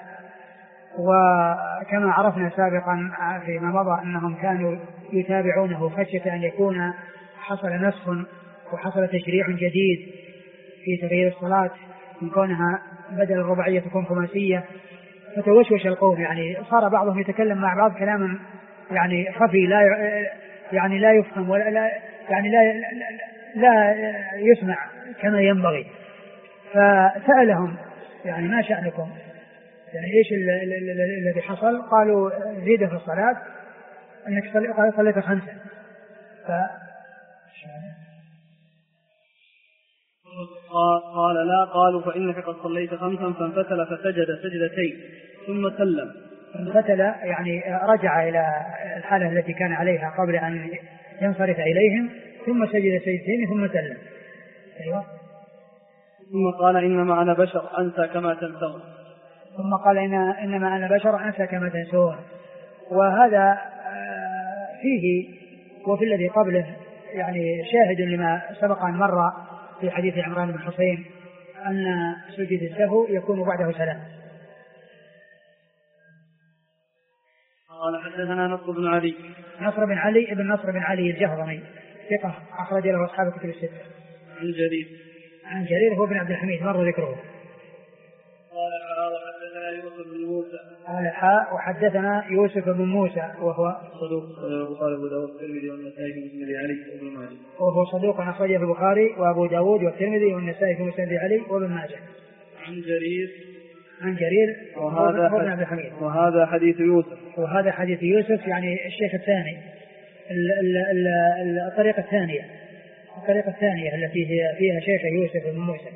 وكما عرفنا سابقا فيما مضى أنهم كانوا يتابعونه خشية أن يكون حصل نسخ وحصل تشريع جديد في تغيير الصلاة من كونها بدل الرباعية تكون خماسية، فتوشوش القوم، يعني صار بعضهم يتكلم مع بعض كلاما يعني خفي لا يفهم ولا لا يسمع كما ينبغي. فسألهم يعني ما شأنكم؟ يعني ايش الذي حصل؟ قالوا زيد في الصلاة انك صليت 5. قال لا. قالوا فإنك قد صليت 5 فانفتل فسجد سجدتين ثم سلم. انفتل يعني رجع إلى الحالة التي كان عليها قبل أن ينصرف إليهم ثم سجد سجدتين ثم سلم. أيوة. ثم قال إنما أنا بشر أنسى كما تنسون. ثم قال إنما أنا بشر أنسى كما تنسون. وهذا فيه وفي الذي قبله يعني شاهد لما سبق أن مر في حديث عمران بن حسين أن سجود السهو يكون بعده سلام. قال حدثنا نصر بن علي. نصر بن علي ابن نصر بن علي الجهضمي ثقة أخرج له أصحاب الكتب الستة. عن جرير هو بن عبد الحميد مر ذكره. قال حاء وحدثنا يوسف بن موسى وهو صدوق البخاري وابو داود والترمذي والنسائي في مسند علي وابن ماجه. وهو صدوق أخرجه البخاري وابو داود والترمذي والنسائي في مسند علي وابن ماجه. عن جرير وهذا بن عبد الحميد. وهذا حديث يوسف. وهذا حديث يوسف يعني الشيخ الثاني الطريقة الثانية التي هي فيها شيخ يوسف بن موسى.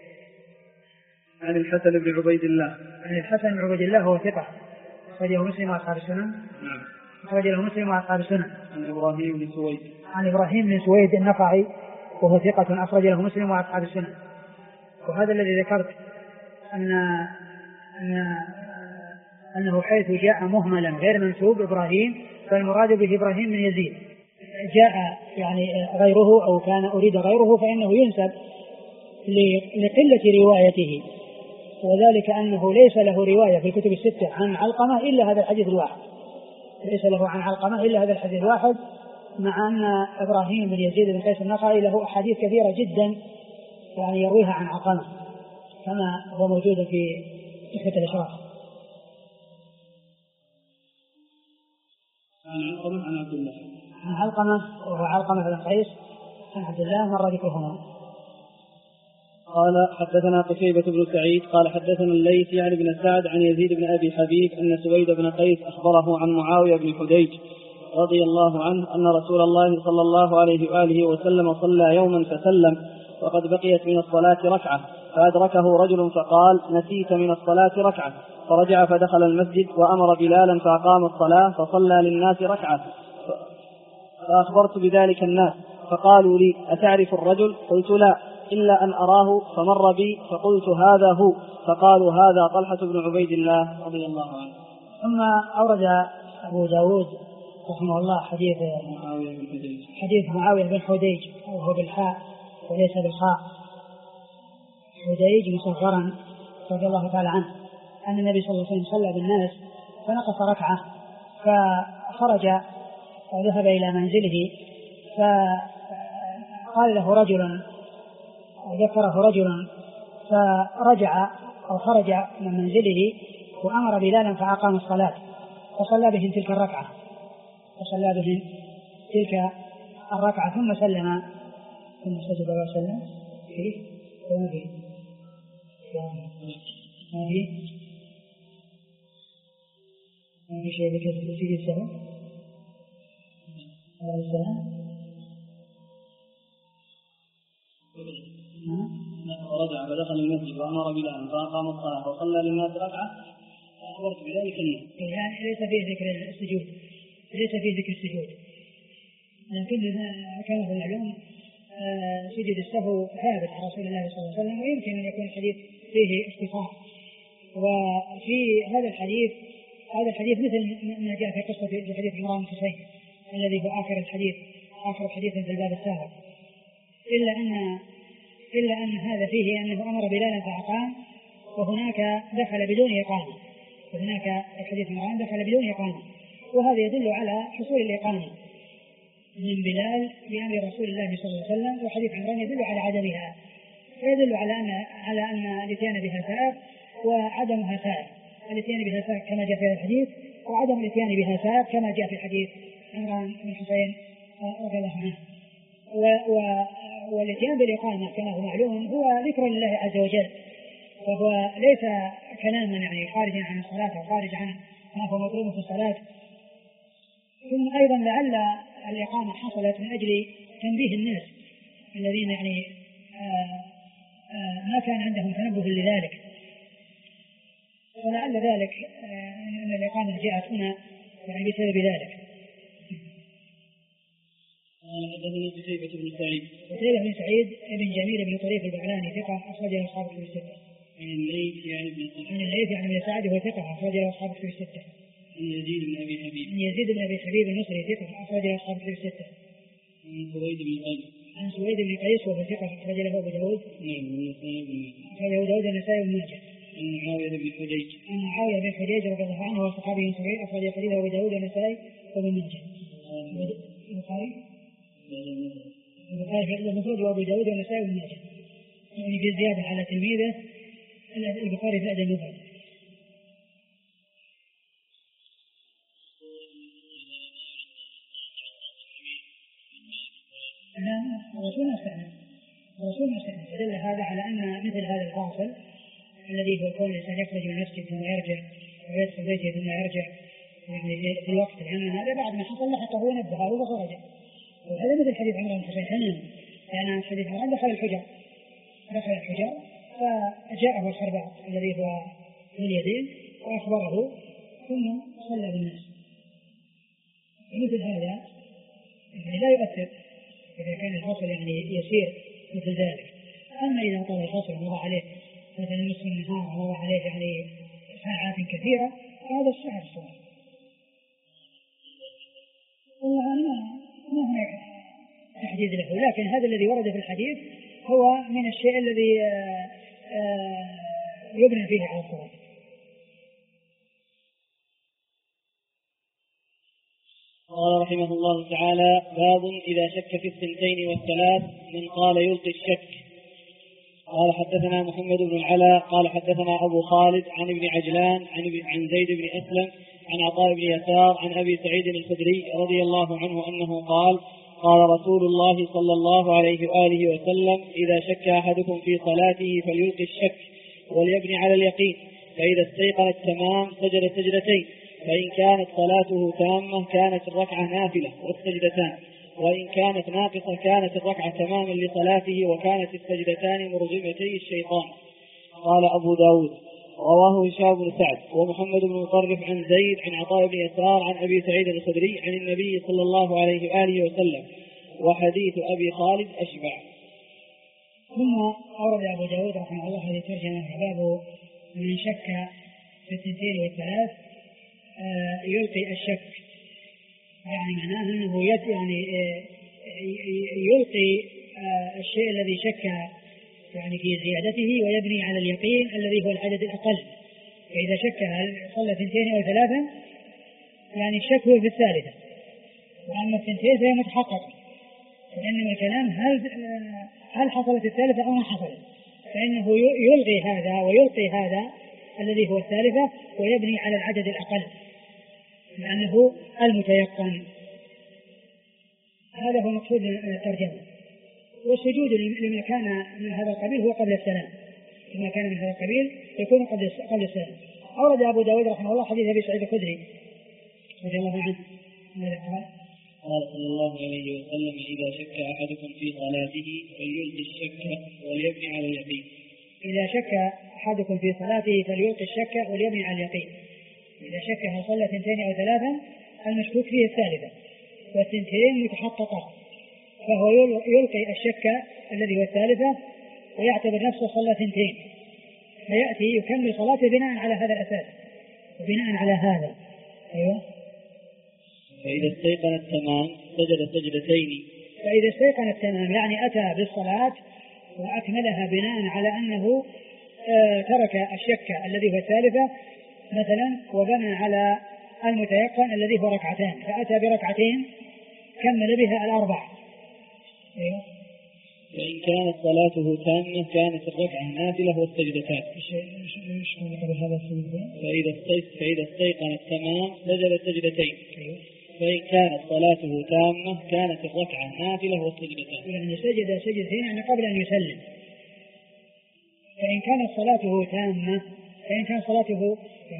عن الحسن بن عبيد الله. عن الحسن بن عبيد الله هو ثقة أخرجه مسلم وأصحاب السنن. نعم. أخرجه مسلم وأصحاب السنن. عن إبراهيم بن سويد. عن إبراهيم بن سويد النخعي وهو ثقة أخرج له مسلم وأصحاب السنن. وهذا الذي ذكرت أنه حيث جاء مهملا غير منسوب إبراهيم فالمراد به إبراهيم بن يزيد. جاء يعني غيره أو كان أريد غيره فإنه ينسب لقلة روايته، وذلك أنه ليس له رواية في الكتب الستة عن علقمة إلا هذا الحديث الواحد. ليس له عن علقمة إلا هذا الحديث الواحد، مع أن إبراهيم بن يزيد بن قيس النخعي له أحاديث كثيرة جدا يعني يرويها عن علقمة كما هو موجود في إخوة الإشراف. عن علقمة وهو علقمة بن قيس عن عبد الله مر ذكرهما. قال حدثنا قتيبة بن سعيد قال حدثنا الليث يعني بن سعد عن يزيد بن أبي حبيب أن سويد بن قيس أخبره عن معاوية بن حديج رضي الله عنه أن رسول الله صلى الله عليه وآله وسلم صلى يوما فسلم وقد بقيت من الصلاة ركعة فأدركه رجل فقال نسيت من الصلاة ركعة، فرجع فدخل المسجد وأمر بلالا فأقام الصلاة فصلى للناس ركعة، فأخبرت بذلك الناس فقالوا لي أتعرف الرجل؟ قلت لا إلا أن أراه، فمر بي فقلت هذا هو، فقالوا هذا طلحة بن عبيد الله رضي الله عنه. ثم أورد أبو داود رحمه الله حديث معاوية بن حديج وهو بالحاء وليس بالخاء، حديج مصغرا رضي الله تعالى عنه، أن النبي صلى الله عليه وسلم صلى بالناس فنقص ركعة فخرج وذهب إلى منزله، فقال له رجل ذكره رجل فرجع أو خرج من منزله وأمر بلالا فأقام الصلاة فصلى بهم تلك الركعة ثم سلم ثم سجد وسلم فيه وما فيه ما في شيء ذكر في السلام عليه السلام. فرجع فدخل المسجد وأمر بلالا فأقام الصلاة وصلى للناس ركعة فأخبرت بذلك الناس. يعني ليس فيه ذكر السجود، لكن كما هو معلوم سجود السهو ثابت عن رسول الله صلى الله عليه وسلم، ويمكن أن يكون الحديث فيه اختصار. وفي هذا الحديث مثل ما جاء في قصة في حديث عمران بن حسين الذي هو آخر حديث في الباب السابق، إلا أن هذا فيه أنه أمر بلالا فأقام، وهناك دخل بدون إقامة، وهناك الحديث عمران دخل بدون إقامة، وهذا يدل على حصول الإقامة من بلال بأمر رسول الله صلى الله عليه وسلم، وحديث عمران يدل على عدمها، ويدل على أن الاتيان بها سائغ وعدمها سائغ، الاتيان بها سائغ كما جاء في هذا الحديث، وعدم الاتيان بها سائغ كما جاء في حديث عمران بن حسين رضي الله عنه. والاتيان بالإقامة كما هو معلوم هو ذكر لله عز وجل، وهو ليس كلاما يعني خارجا عن الصلاة أو خارج عن ما هو مطلوب في الصلاة. ثم أيضا لعل الإقامة حصلت من أجل تنبيه الناس الذين يعني ما كان عندهم تنبه لذلك، ولعل ذلك أن الإقامة جاءت هنا يعني بسبب ذلك. حدثنا قتيبة بن سعيد بن جميل بن طريف البعلاني ثقة أخرجه أصحاب الكتب الستة. عن الليث يعني بن سعد وهو ثقة أخرجه أصحاب الكتب الستة. عن يزيد بن أبي حبيب المصري ثقة أخرجه أصحاب الكتب الستة. عن سويد بن قيس وهو ثقة أخرج له أبو داود. أخرجه أبو داود النسائي بن ماجه. معاوية بن حجيج. معاوية بن حجيج رضي الله عنه وصحابي صغير أخرج حديثه أبو داود والنسائي وابن ماجه. البخاري في المفرد وأبو داود والنسائي وابن ماجه. يعني في زيادة على تلميذه البخاري في الأدب المفرد. الرسول ما استثنى فدل هذا على أن مثل هذا الفاصل الذي هو كون الإنسان يخرج من المسجد ثم يرجع ويدخل بيته ثم يرجع يعني في الوقت، لأن هذا بعد ما حصل لحقه ونبهه وخرج. وهذا مثل حديث عمران بن حسين تماما، لأن حديث عمران دخل الحجر فجاءه الخرباء الذي هو من اليدين وأخبره ثم صلى بالناس. مثل هذا يعني لا يؤثر إذا كان الفصل يعني يسير مثل ذلك. أما إذا طال الفصل ومضى عليه مثلا نصف النهار ومضى عليه يعني ساعات كثيرة هذا الساعة الصلاة. والله ما هناك تحديد له، لكن هذا الذي ورد في الحديث هو من الشيء الذي يبنى فيه على الصلاة. قال رحمه الله تعالى: باب إذا شك في الثنتين والثلاث من قال يلقي الشك. قال حدثنا محمد بن العلاء قال حدثنا أبو خالد عن ابن عجلان عن زيد بن أسلم عن عطاء بن يسار عن أبي سعيد الخدري رضي الله عنه أنه قال: قال رسول الله صلى الله عليه وآله وسلم: إذا شك أحدكم في صلاته فليلقي الشك وليبني على اليقين، فإذا استيقن التمام سجد سجدتين، فإن كانت صلاته تامة كانت الركعة نافلة والسجدتان، وإن كانت ناقصة كانت الركعة تماما لصلاته وكانت السجدتان مرغمتي الشيطان. قال أبو داود: رواه هشام بن سعد ومحمد بن مطرف عن زيد عن عطاء بن يسار عن أبي سعيد الخدري عن النبي صلى الله عليه وآله وسلم، وحديث أبي خالد أشبع. ثم أورد أبو داود رحمه الله هذه الترجمة: باب من شك في الثنتين والثلاث يلقي الشك، يعني معناه أنه يلقي الشيء الذي شك يعني في زيادته ويبني على اليقين الذي هو العدد الأقل. فإذا شك هل صلى اثنتين أو ثلاثا يعني الشك هو في الثالثة، وأما الثنتين فهي متحققة، فإنما الكلام هل حصلت الثالثة أو ما حصلت، فإنه يلغي هذا ويلقي هذا الذي هو الثالثة ويبني على العدد الأقل لأنه المتيقن. هذا هو مقصود الترجمة. والسجود لما كان من هذا القبيل هو قبل السلام، لما كان من هذا القبيل يكون قبل السلام. أورد أبو داود رحمه الله حديث أبي سعيد الخدري رضي الله عنه قال صلى الله عليه وسلم: إذا شك أحدكم في صلاته فليلقي الشك وليبني على اليقين. إذا شك أحدكم في صلاته فليلقي الشك وليبني على اليقين. إذا شك هل صلى اثنتين أو ثلاثا المشكوك فيه الثالثة، والثنتين متحققة، فهو يلقي الشك الذي هو الثالثة ويعتبر نفسه صلى ثنتين، فيأتي يكمل صلاته بناء على هذا الأساس وبناء على هذا. أيوة. فإذا استيقن التمام سجد سجدتين. فإذا استيقن التمام يعني أتى بالصلاة وأكملها بناء على أنه ترك الشك الذي هو الثالثة مثلا وبنى على المتيقن الذي هو ركعتان، فأتى بركعتين كمل بها الأربع. أيوة. فإن كانت صلاته تامة كانت الركعة نافلة والسجدتان. فإذا استيقن التمام سجد سجدتين. أيوة. فإن كانت صلاته تامة كانت الركعة نافلة والسجدتان. يعني سجد سجدتين يعني قبل أن يسلم. فإن كانت صلاته تامة فإن كانت صلاته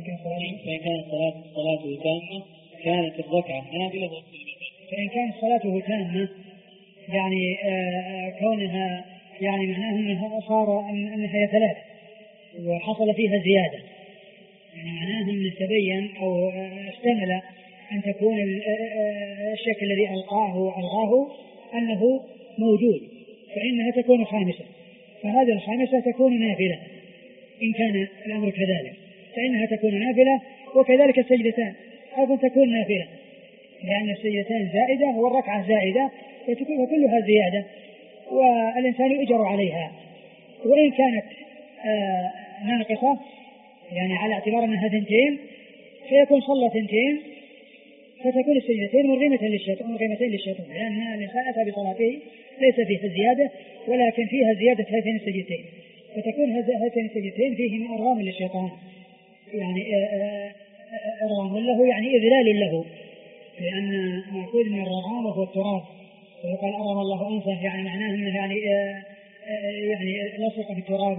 تامة كانت الركعة نافلة والسجدتان. فإن كانت صلاته تامة يعني كونها يعني معناه أنها صار أنها ثلاث وحصل فيها زيادة، يعني معناه أن تبين أو استمل أن تكون الشك الذي ألغاه أنه موجود، فإنها تكون خامسة، فهذه الخامسة تكون نافلة. إن كان الأمر كذلك فإنها تكون نافلة، وكذلك السجدتان أيضا تكون نافلة، لأن السجدتان زائدة والركعة زائدة وكلها زيادة والإنسان يؤجر عليها. وإن كانت ناقصة يعني على اعتبار أنها ثنتين فيكون صلى ثنتين فتكون السجدتين مرغمتين للشيطان، لأن الإنسان أتى بصلاته ليس فيها زيادة ولكن فيها زيادة هاتين السجدتين، فتكون هاتين السجدتين فيهما إرغام للشيطان، يعني إرغام له يعني إذلال له، لأن مأخوذ من الرغام وهو التراب، ويقال أرغم الله أنفه يعني معناه أنه يعني لصق بالتراب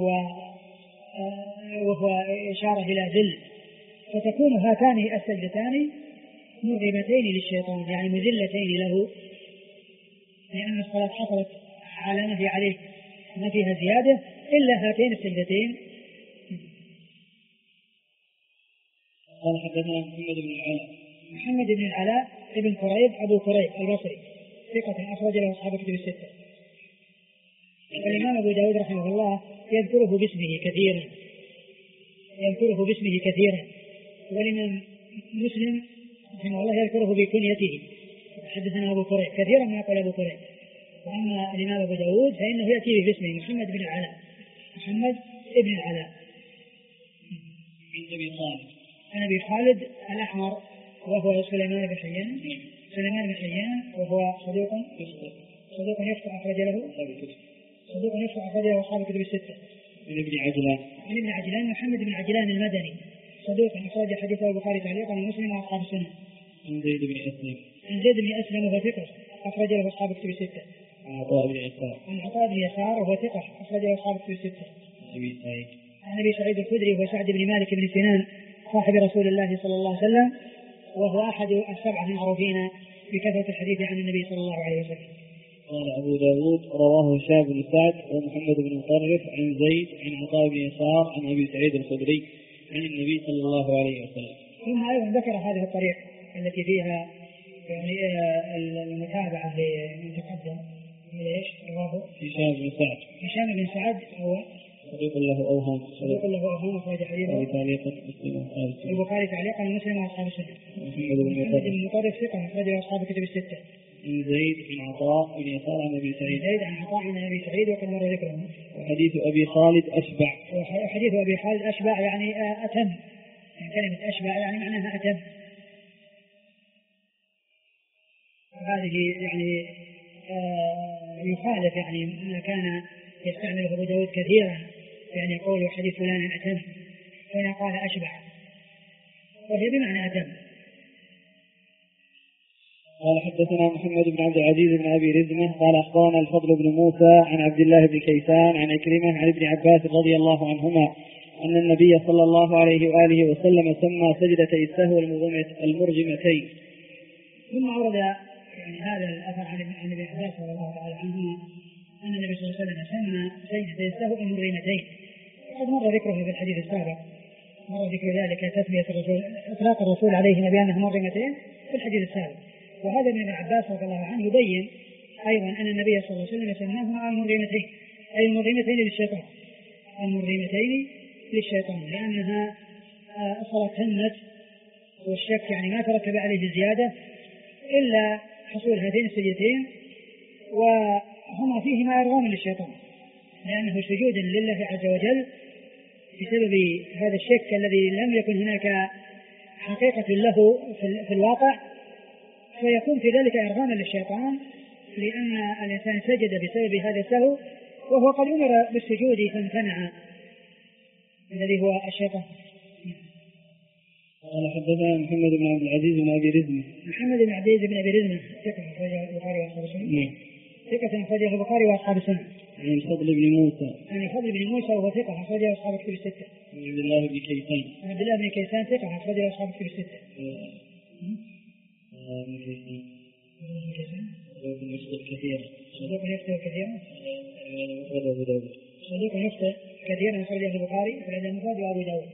وهو إشارة إلى ذل، فتكون هاتان السجدتان مرغمتين للشيطان يعني مذلتين له، لأن الصلاة حصلت على ما في عليه ما فيها زيادة إلا هاتين السجدتين. قال حدثنا محمد بن العلاء ابن كريب أبو كريب البصري ثقة أخرج له أصحاب الكتب الستة. الإمام أبو داود رحمه الله يذكره باسمه كثيرا، والإمام مسلم رحمه الله يذكره بكنيته حدثنا أبو كريب كثيرا ما قال أبو كريب، وأما الإمام أبو داود فإنه يأتي باسمه محمد بن العلاء عن أبي خالد الأحمر وهو سليمان بن حيان وهو صدوق يخطئ أخرج له أصحاب الكتب الستة. عن ابن عجلان محمد بن عجلان المدني صدوق أخرج حديثه البخاري تعليقا ومسلم وأصحاب السنن. عن زيد بن أسلم وهو ثقة أخرج له أصحاب الكتب الستة. عن عطاء بن يسار وهو ثقة أخرج له أصحاب الكتب الستة. عن أبي سعيد الخدري وهو سعد بن مالك بن سنان صاحب رسول الله صلى الله عليه وسلم، وهو أحد السبعة المعروفين بكثرة الحديث عن النبي صلى الله عليه وسلم. قال أبو داود رواه هشام بن سعد ومحمد بن مطرف عن زيد عن عطاء بن يسار عن أبي سعيد الخدري عن النبي صلى الله عليه وسلم. ثم أيضا ذكر هذه الطريق التي فيها يعني المتابعة لمن تقدم ليش رواه هشام بن سعد هو صديق له أوهام أخرج حديثه البخاري تعليقا ومسلم وأصحاب السنة. محمد بن مطرف ثقة أخرج أصحاب الكتب الستة. عن زيد عن عطاء بن يسار عن أبي سعيد وقد مر ذكره. وحديث أبي خالد أشبع يعني أتم، كلمة أشبع يعني معناها أتم، هذه يعني يخالف يعني ما كان يستعمله أبو داود كثيرا، يعني يقول حديث فلان أتم، هنا قال أشبع وهي بمعنى أتم. قال حدثنا محمد بن عبد العزيز بن أبي رزمة قال أخبرنا الفضل بن موسى عن عبد الله بن كيسان عن عكرمة عن ابن عباس رضي الله عنهما أن النبي صلى الله عليه وآله وسلم سمى سجدتي السهو المرجمتين. ثم أورد يعني هذا الأثر عن ابن عباس رضي الله تعالى عنهما أن النبي صلى الله عليه وسلم سمى سجدتي السهو المرغمتين، وقد مر ذكره في الحديث السابق، مر ذكر ذلك تسمية الرسول إطلاق الرسول عليهما بأنهما مرغمتين في الحديث السابق. وهذا ابن عباس رضي الله عنه يبين أيضا أن النبي صلى الله عليه وسلم سماهما المرغمتين، أي المرغمتين للشيطان، لأنها صارت همت والشك يعني ما ترتب عليه زيادة إلا حصول هاتين السجدتين، وهما فيهما إرغام للشيطان، لأنه سجود لله عز وجل بسبب هذا الشك الذي لم يكن هناك حقيقة له في الواقع، فيكون في ذلك إرغاما للشيطان، لأن الإنسان سجد بسبب هذا السهو وهو قد أمر بالسجود فامتنع الذي هو الشيطان. قال حدثنا محمد بن عبد العزيز بن أبي رزمة ثقة أخرجه البخاري وأصحاب السنة. عن الفضل بن موسى وهو ثقة أخرجه أصحاب الكتب الستة. عن عبد الله بن كيسان ثقة أخرجه أصحاب الكتب الستة. صدوق يخطئ كثيرا أخرجه البخاري والأدب المفرد وأبو داود.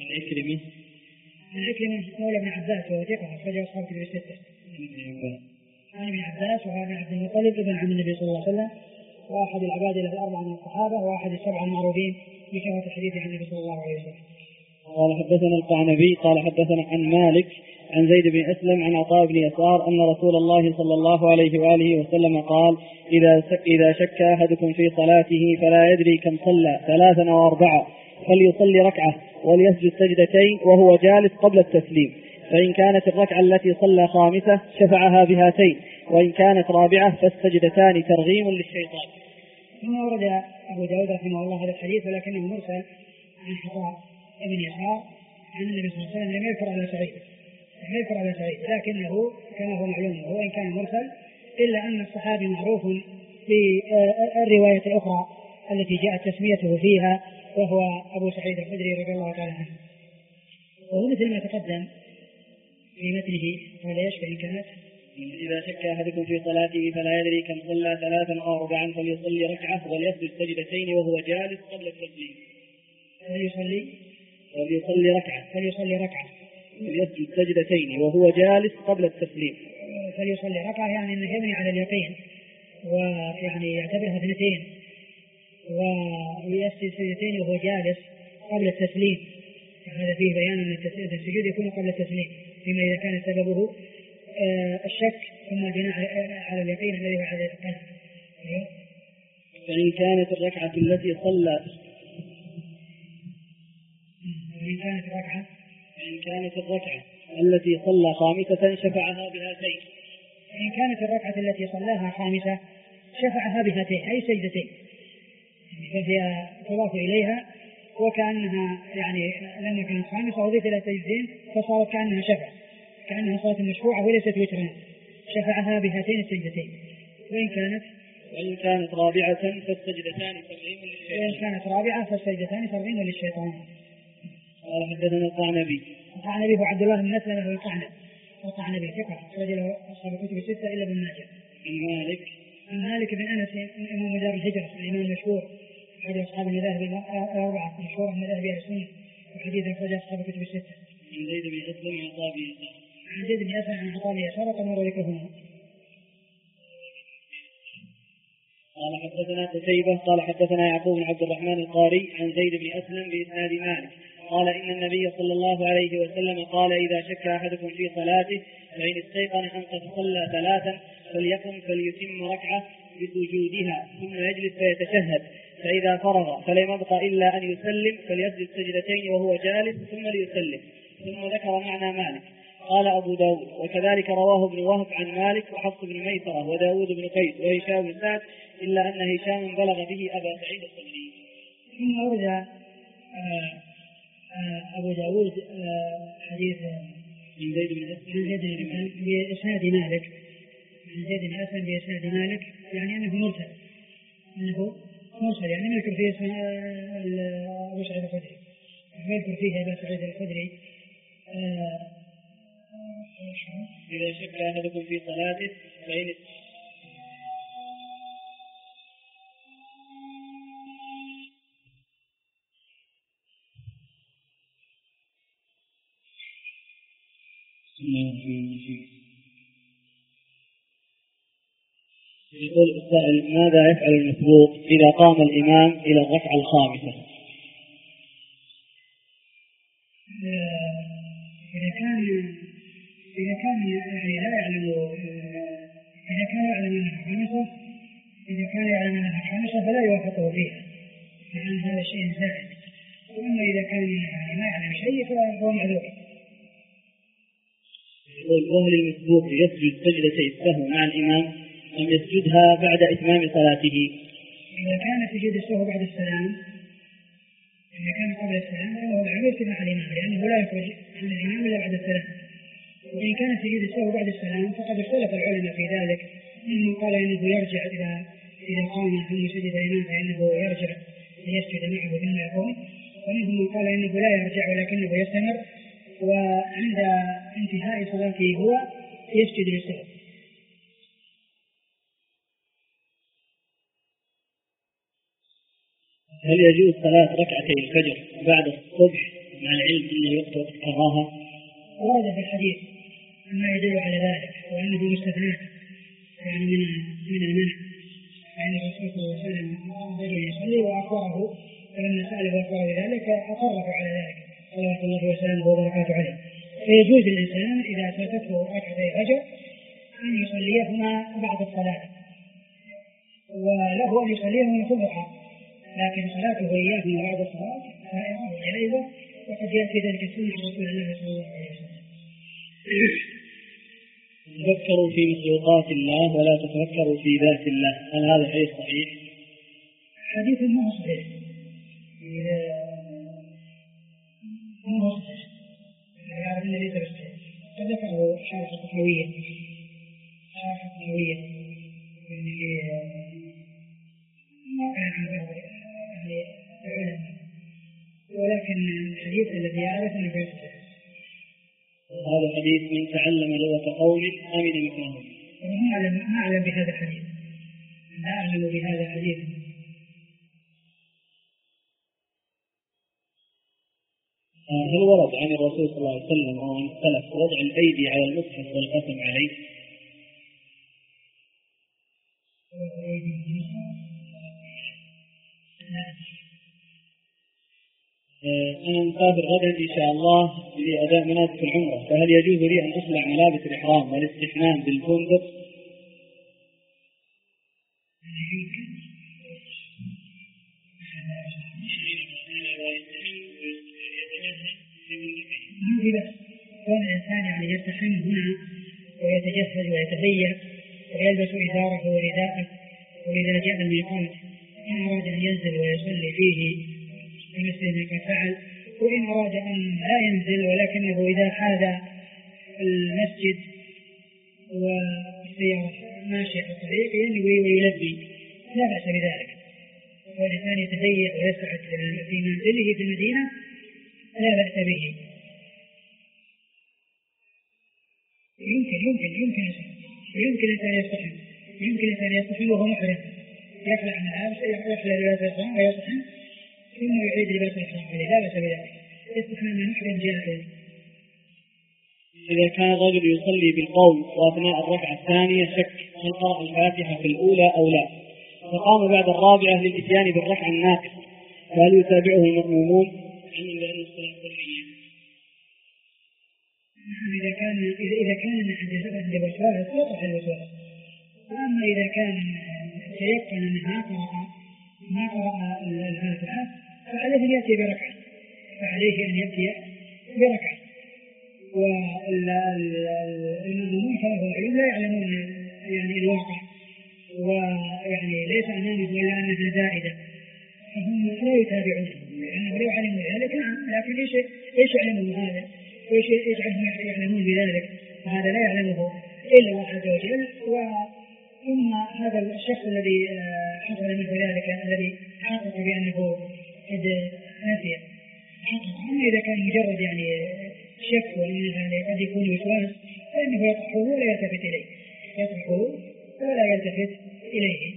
عن عكرمة مولى ابن عباس وهو ثقة أخرجه أصحاب الكتب الستة. عن ابن عباس وهو ابن عبد المطلب ابن عم النبي صلى الله عليه وسلم، وأحد العباد له الأربعة من الصحابة، وأحد السبعة المعروفين بكثرة الحديث عن النبي صلى الله عليه وسلم. قال حدثنا القعنبي قال حدثنا عن مالك عن زيد بن أسلم عن عطاء بن يسار أن رسول الله صلى الله عليه وآله وسلم قال: إذا شك أحدكم في صلاته فلا يدري كم صلى 3 أو 4 فليصلي ركعة وليسجد سجدتين وهو جالس قبل التسليم. فإن كانت الركعة التي صلى خامسة شفعها بهاتين، وإن كانت رابعة فالسجدتان ترغيم للشيطان. ثم ورد أبو داود رحمه الله هذا الحديث ولكنه مرسل عن حطاء ابن يسار عن النبي صلى الله عليه وسلم لم يذكر على سعيد لكنه كما هو معلوم وإن كان مرسل إلا أن الصحابي معروف في الرواية الأخرى التي جاءت تسميته فيها وهو أبو سعيد الخدري رضي الله تعالى عنه. وهو مثل ما تقدم في متنه ولا يشفع إن كانت إذا شك أحدكم في صلاته فلا يدري كم صلى 3 أو 4 فليصلي ركعة وليسجد سجدتين وهو جالس قبل التسليم. فليصلي ركعة وليسجد سجدتين وهو جالس قبل التسليم. فليصلي ركعة يعني أنه يبني على اليقين ويعني يعتبرها 2 ويسجد سجدتين وهو جالس قبل التسليم. هذا فيه بيان أن السجود يكون قبل التسليم فيما إذا كان سببه الشك ثم البناء على اليقين الذي هو على القلب. فإن كانت الركعة التي صلى التي صلى خامسة شفعها بهاتين. إن كانت الركعة التي صلاها خامسة شفعها بهاتين أي سجدتين، فهي تضاف إليها وكأنها يعني لما كانت خامسة وضيف إلى سجدتين فصارت كأنها شفع، كأنها صلاة مشروعة وليست وترا، شفعها بهاتين السجدتين. وإن كانت رابعة فالسجدتان ترغيم للشيطان. قال حدثنا القعنبي هو عبد الله بن مسلمة القعنبي ثقة رجل أصحاب الكتب 6 إلا ابن ماجه. عن مالك بن أنس إمام دار الهجرة الإمام المشهور أحد أصحاب المذاهب الأربعة مشهور من مذاهب أهل السنة وحديث أخرج أصحاب الكتب 6. عن زيد بن أسلم عن عطاء يسار وقد ذكرهما. قال حدثنا قتيبة قال حدثنا يعقوب بن عبد الرحمن القاري عن زيد بن أسلم بإسناد مالك قال إن النبي صلى الله عليه وسلم قال إذا شك أحدكم في صلاته فإن استيقن أن قد صلى 3 فليقم فليتم ركعة بسجودها ثم يجلس فيتشهد، فإذا فرغ فلم يبق إلا أن يسلم فليسجد سجدتين وهو جالس ثم ليسلم. ثم ذكر معنى مالك. قال أبو داود وكذلك رواه ابن وهب عن مالك وحفص بن ميسرة وداود بن قيس وهشام بن سعد إلا أن هشام بلغ به أبا سعيد الخدري. ثم أورد أبو داود حديث من زيد بن أسلم بإسناد مالك يعني أنه مرسل يعني ما يذكر فيه اسم أبو سعيد الخدري، ما يذكر فيه أبا سعيد الخدري. إذا شك أحدكم في صلاته فإن يقول السائل ماذا يفعل المسبوق إذا قام الإمام إلى الركعة الخامسة؟ إذا كان يعني لا يعلم إذا كان يعلم أنها خامسة فلا يوافقه فيها لأن هذا شيء زائد. وأما إذا كان يعني ما يعلم شيء فهو معذور. يقول وهل المسبوق يسجد سجدتي السهو مع الإمام أم يسجدها بعد إتمام صلاته؟ إذا كان سجود السهو بعد السلام، إذا كان قبل السلام فهو العمل اتباع الإمام لأنه لا يخرج عن الإمام إلا بعد السلام. وإن كان سجود السهو بعد السلام فقد اختلف العلماء في ذلك، منهم قال إنه يرجع إذا قام ثم سجد الإمام فإنه يرجع ليسجد معه ثم يقوم، ومنهم قال إنه لا يرجع ولكنه يستمر وعند انتهاء صلاته هو يسجد للسهو. هل يجوز صلاة ركعتي الفجر بعد الصبح مع العلم أنه وقت كراهة؟ ورد في الحديث ما يدل على ذلك وأنه مستثنى يعني من المنع، فإن الرسول صلى الله عليه وسلم رجل يصلي وأخبره فلما سأله وأخبره بذلك أقره على ذلك صلوات الله وسلامه وبركاته عليه. فيجوز الإنسان إذا فاتته ركعتي الفجر أن يصليهما بعد الصلاة، وله أن يصليهما صبحا، لكن صلاته إياهما بعد الصلاة جائزة وقد يأتي ذلك السنة رسول الله صلى الله عليه وسلم. تفكروا في مخلوقات الله ولا تتفكروا في ذات الله، هل هذا الحديث صحيح؟ حديث ما هو صحيح، ما هو صحيح، هذا الذي ليس بصحيح. قد ذكره شارح الطحاوية اللي ما كان عن بعض أهل العلم، ولكن الحديث الذي يعرف أنه غير صحيح. هذا حديث من تعلم لغة قوم أمن مثلهم. ما أعلم بهذا الحديث، لا أعلم بهذا الحديث. هل ورد عن الرسول صلى الله عليه وسلم أو عن السلف وضع الأيدي على المصحف والقسم عليه؟ أنا مسافر غدا إن شاء الله لأداء مناسك العمرة، فهل يجوز لي أن أخلع ملابس الإحرام والاستحمام بالفندق؟ كون الإنسان يعني يستحم هنا ويتجهز ويتهيأ ويلبس إزاره ورداءه، وإذا جاء الميقات إن أراد أن ينزل ويصلي فيه بمثل ما فعل، وإن أراد أن لا ينزل ولكنه إذا حاذى المسجد والسيارة ماشية في الطريق ينوي ويلبي لا بأس بذلك. والإنسان يتهيأ ويسعد في منزله في المدينة لا بأس به. يمكن أن يستحم وهو محرم، يخلع لباس الإحرام ويستحم ثم يعيد لباس الإحرام عليه لا بأس بذلك. يستحم من محرم جائز. إذا كان الرجل يصلي بالقول وأثناء الركعة الثانية شك هل قرأ الفاتحة في الأولى أو لا، فقام بعد الرابعة للإتيان بالركعة الناقصة، فهل يتابعه المأمومون؟ إذا كان عند الوسواس يقع الوسواس، أما إذا كان تيقن أنه ما قرأ الفاتحة فعليه أن يأتي بركعة، والمأمومون فهم العلم لا يعلمون يعني الواقع، ويعني ليس أمامهم إلا أنها زائدة، فهم لا يتابعون لأنه لا يعلمون ذلك. لكن إيش يعلمون هذا؟ وإيش يجعلهم يعلمون بذلك؟ هذا لا يعلمه إلا الله عز وجل. وإن هذا الشخص الذي حصل منه ذلك الذي حقق بأنه قد نسي، أما إذا كان مجرد يعني شك وأنه قد يكون وسواس فإنه يطرحه ولا يلتفت إليه.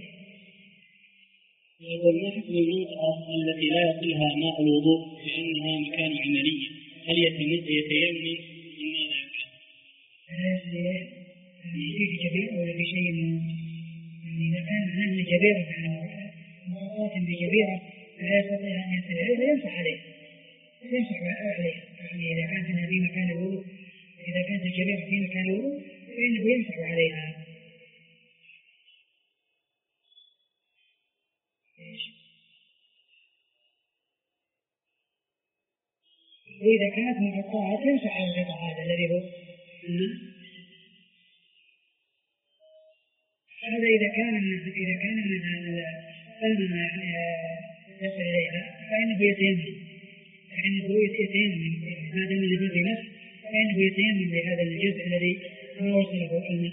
يقول ما حكم المنطقة التي لا يصلها ماء الوضوء لأنها مكان عملي، هل يتيمم من فيه جبير ولا في شيء إذا كان هناك جبيرة مرات بجبيرة لا يستطيع أن يصل إليه يمسح عليه يعني إذا كانت في مكان الوضوء، إذا كانت الجبيرة في مكان الوضوء فإنه يمسح عليها. وإذا كانت مغطاة يمسح على الغطاء هذا الذي هو هذا إذا كان الماء يصل إليها فإنه يتيمم ما دام الجزء نفسه فإنه يتيمم بهذا الجزء الذي ما وصله الماء.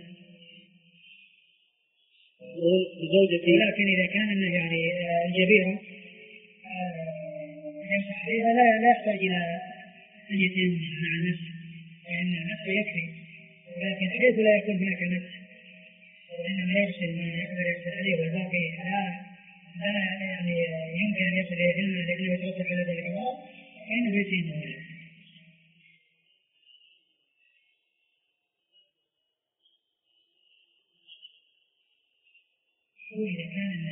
ولكن إذا كان يعني الجبيرة يمسح عليها لا يحتاج إلى أن يتيمم مع النفس، لأن النفس يكفي، ولكن حيث لا يكون هناك نفس وإنما يغسل ما يقدر يغسل عليه والباقي لا يعني يمكن أن يصل إلى علم الذي يترتب على ذلك الأمر فإنه يتيمم. وإذا كان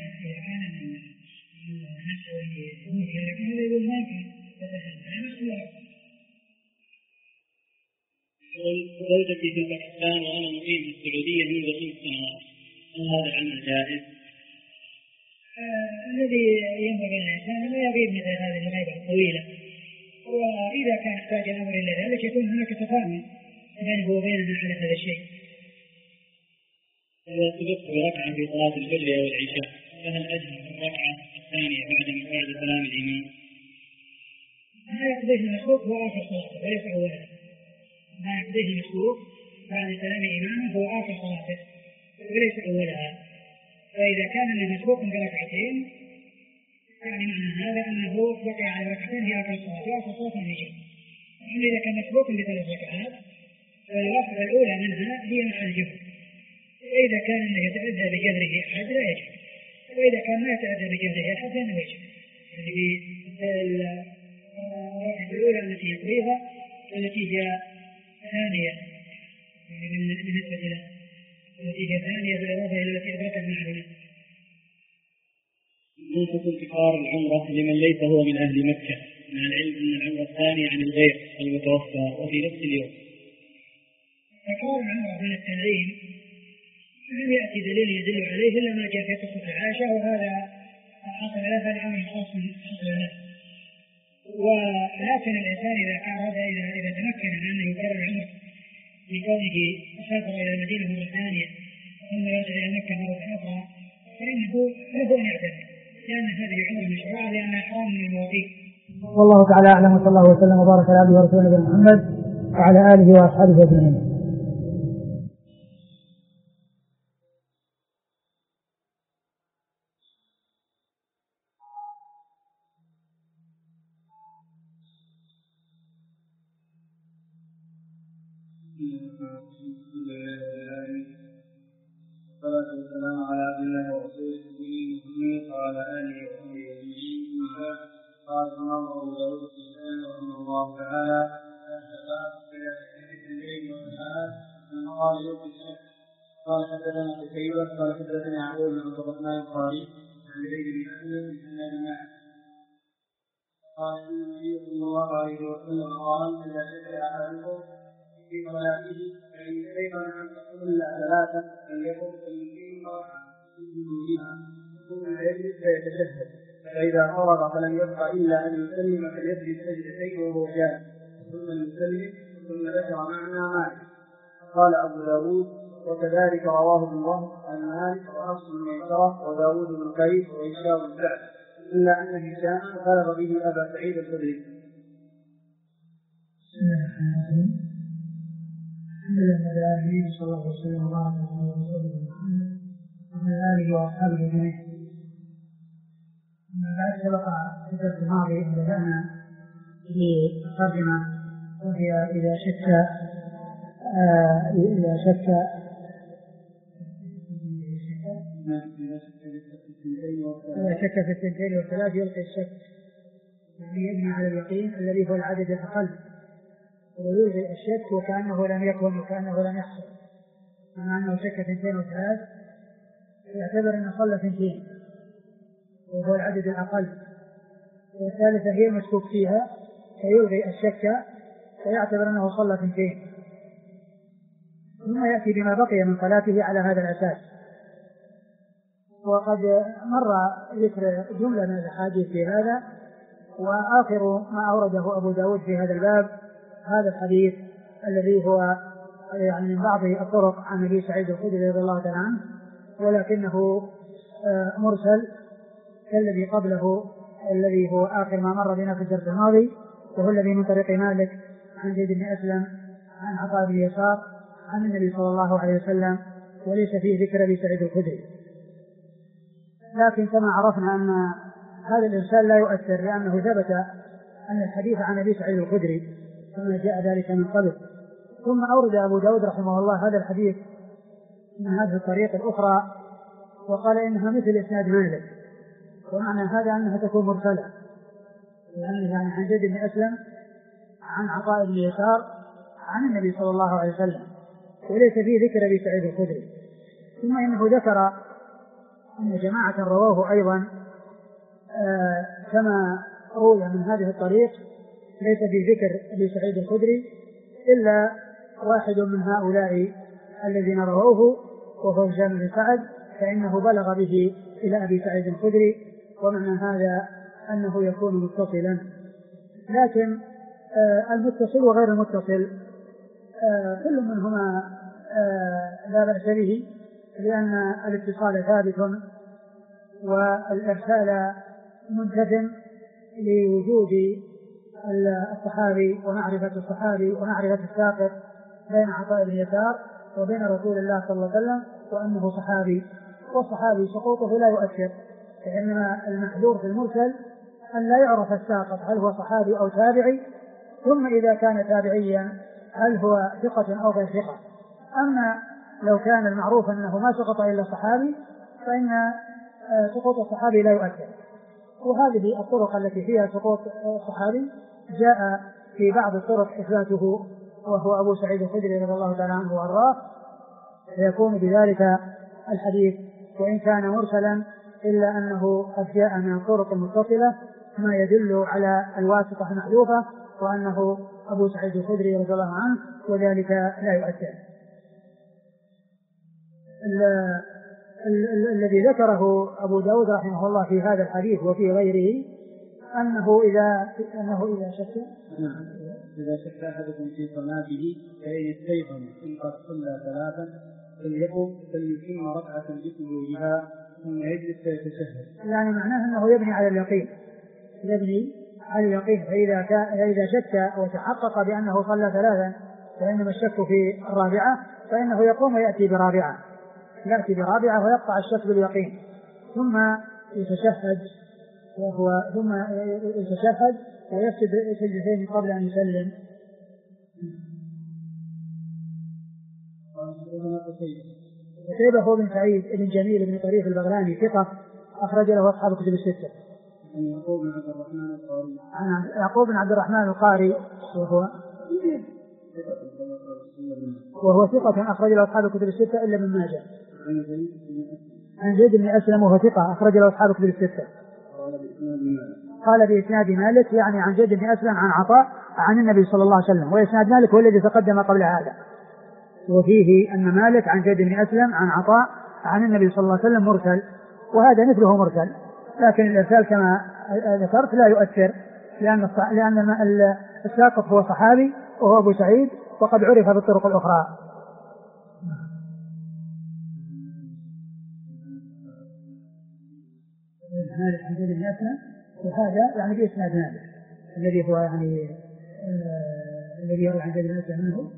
النفس الذي لكن هذا يقول ما زوجتي في باكستان وأنا مقيم في السعودية منذ 5 سنوات، هل هذا العمل جائز؟ الذي ينبغي الإنسان لا يغيب مثل هذه الغيبة الطويلة، وإذا كان احتاج الأمر إلى ذلك يكون هناك تفاهم بينه وبيننا على هذا الشيء. إذا سبقت بركعة في صلاة الفجر أو العشاء فهل أجمع الركعة الثانية بعد سلام الإمام؟ ما يقضيه المسبوق هو آخر صلاته وليس أولها. ما يقضيه المسبوق بعد سلام إمامه هو آخر صلاته وليس أولها. فإذا كان المسبوق بركعتين يعني معنى هذا أنه بقي على ركعتين هي آخر صلاته وآخر صلاة العشاء. أما إذا كان مسبوق بثلاث ركعات فالركعة الأولى منها هي مع الجهر. وإذا كان أنه يتأدى بجهره أحد لا يجب، وإذا كان ما يتأدى بجهره أحد فإنه يجب. يعني الركعة الأولى التي يقضيها التي هي ثانية بالنسبة له، التي هي ثانية بالإضافة إلى التي أدركها من أهل مكة. نصف انتقار العمرة لمن ليس هو من أهل مكة مع العلم أن العمرة الثانية عن الغير المتوفى وفي نفس اليوم. انتقار العمرة من التنعيم لم يأتي دليل يدل عليه إلا ما جاء في قصة عائشة، وهذا حصل له الأمر خاص حصل له. ولكن الإنسان إذا أراد إذا تمكن من أنه يكرر العمر بكونه سافر إلى المدينة مرة ثانية ثم يرجع إلى مكة مرة أخرى فإنه له أن يعتمد، لأن هذه عمر مشروعة لأنها حرام من المواقيت. والله تعالى أعلم، وصلى الله وسلم وبارك على عبده ورسوله نبينا محمد وعلى آله وأصحابه أجمعين. والصلاة والسلام على عبد الله ورسوله وعلى آله وصحبه أجمعين. قال الإمام أبو داود رحمه الله تعالى: قال حدثنا قتيبة قال حدثنا يعقوب بن عبد الرحمن القاري عن زيد بن أسلم بن معه قال النبي صلى الله عليه وسلم قال: إذا شهد أحدكم في صلاته فإن أيقن أن تصلى ثلاثة فليكن ثم يجلس فيتشهد، فإذا فرغ فلم يبق إلا أن يسلم فليسجد سجدتين وهو جالس ثم يسلم ثم ذكر معنى مالك. قال أبو داود: وكذلك رواه ابن وهب عن مالك وحفص بن ميسرة وداود بن قيس وهشام بن سعد، إلا أن هشام بلغ به أبا سعيد الخدري. الحمد لله صلى الله عليه وسلم وعلى آله وأصحابه أجمعين. بعد سبق في الدرس الماضي بدأنا بترجمة وهي إذا شك في الثنتين والثلاث يلقي الشك، يعني يبني على اليقين الذي هو العدد الأقل، ويلغي الشك وكأنه لم يكن وكأنه لم يحصل. مع أنه شك اثنتين وثلاث يعتبر أنه صلى اثنتين وهو العدد الأقل، والثالثة هي المشكوك فيها فيلغي الشك فيعتبر أنه صلى اثنتين، ثم يأتي بما بقي من صلاته على هذا الأساس. وقد مر ذكر جملة من الأحاديث في هذا، وآخر ما أورده أبو داود في هذا الباب هذا الحديث الذي هو يعني من بعض الطرق عن أبي سعيد الخدري رضي الله تعالى عنه، ولكنه مرسل كالذي قبله الذي هو آخر ما مر بنا في الدرس الماضي، وهو الذي من طريق مالك عن زيد بن أسلم عن عطاء بن يسار عن النبي صلى الله عليه وسلم، وليس فيه ذكر أبي سعيد الخدري. لكن كما عرفنا أن هذا الإرسال لا يؤثر، لأنه ثبت أن الحديث عن أبي سعيد الخدري كما جاء ذلك من قبل. ثم أورد أبو داود رحمه الله هذا الحديث من هذه الطريق الأخرى وقال إنها مثل إسناد مالك، ومعنى هذا أنها تكون مرسلة، لأنها عن زيد بن أسلم عن عطاء بن يسار عن النبي صلى الله عليه وسلم، وليس فيه ذكر أبي سعيد الخدري. ثم إنه ذكر أن جماعة رواه أيضا كما روي من هذه الطريق، ليس في ذكر أبي سعيد الخدري إلا واحد من هؤلاء الذين رووه وهو هشام بن سعد، فإنه بلغ به إلى أبي سعيد الخدري، ومعنى هذا أنه يكون متصلا. لكن المتصل وغير المتصل كل منهما لا بأس به، لأن الاتصال ثابت والإرسال منتج لوجود الصحابي ومعرفة الصحابي ومعرفة الساقط بين عطاء بن يسار وبين رسول الله صلى الله عليه وسلم وأنه صحابي، والصحابي سقوطه لا يؤثر، فإنما المحذور في المرسل أن لا يعرف الساقط هل هو صحابي أو تابعي، ثم إذا كان تابعيا هل هو ثقة أو غير ثقة. أما لو كان المعروف أنه ما سقط إلا صحابي فإن سقوط الصحابي لا يؤثر. وهذه الطرق التي فيها سقوط الصحابي جاء في بعض الطرق إثباته، وهو أبو سعيد الخدري رضي الله تعالى عنه وأرضاه، فيكون بذلك الحديث وإن كان مرسلا إلا أنه قد جاء من الطرق المتصلة ما يدل على الواسطة المحذوفة وأنه أبو سعيد الخدري رضي الله عنه، وذلك لا يؤثر. الذي ذكره أبو داود رحمه الله في هذا الحديث وفي غيره أنه إذا شك أحدكم في صلاته فإن استيقن إن قد صلى ثلاثا فليقم فليتم ركعة بسجودها ثم يجلس فيتشهد. يعني معناه أنه يبني على اليقين، فإذا شك وتحقق بأنه صلى ثلاثا فإنما الشك في الرابعة فإنه يقوم ويأتي برابعة ويقطع الشك باليقين، ثم يتشهد ويسجد سجدتين قبل أن يسلم. قتيبة هو بن سعيد بن جميل بن طريف البغلاني ثقة أخرج له أصحاب الكتب الستة. عن يعقوب بن عبد الرحمن القاري وهو ثقة أخرج له أصحاب الكتب الستة إلا من ماجه. عن زيد بن أسلم وهو ثقة أخرج له أصحاب الكتب الستة. قال بإسناد مالك يعني عن زيد بن أسلم عن عطاء عن النبي صلى الله عليه وسلم، وإسناد مالك هو الذي تقدم قبل هذا، وفيه أن مالك عن زيد بن أسلم عن عطاء عن النبي صلى الله عليه وسلم مرسل، وهذا مثله مرسل، لكن الإرسال كما ذكرت لا يؤثر لأن الساقط هو صحابي وهو أبو سعيد وقد عرف بالطرق الأخرى. مالك عن زيد بن أسلم، وهذا يعني بإسناد مالك الذي هو يعني الذي يروي عن زيد بن أسلم منه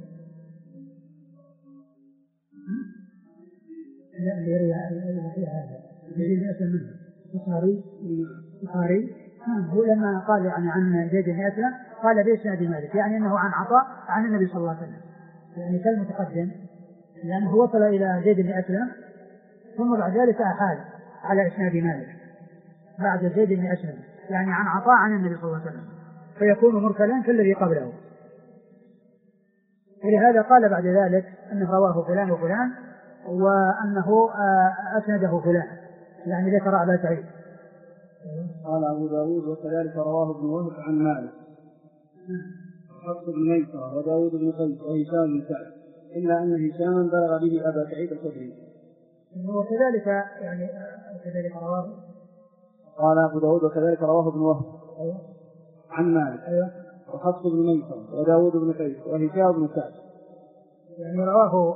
الذي يروي هذا زيد بن أسلم منه البخاري هو لما قال يعني عن زيد بن أسلم قال بإسناد مالك يعني أنه عن عطاء عن النبي صلى الله عليه وسلم، يعني كالمتقدم لأنه وصل إلى زيد بن أسلم ثم بعد ذلك أحال على إسناد مالك بعد زيد بن أسلم يعني عن عطاء عن النبي صلى الله عليه وسلم، فيكون مرسلا كالذي قبله. ولهذا قال بعد ذلك أنه رواه فلان وفلان وأنه أسنده فلان، يعني ذكر أبا سعيد. قال أبو داود وكذلك رواه ابن وهب عن مالك حفص بن ميسرة وداود بن قيس وهشام بن سعد إلا أن هشاما بلغ به أبا سعيد الخدري. وكذلك يعني كذلك رواه قال أبو داود وكذلك رواه ابن وهب عن مالك وحفص بن ميسرة وداود بن قيس وهشام بن سعد، يعني رواه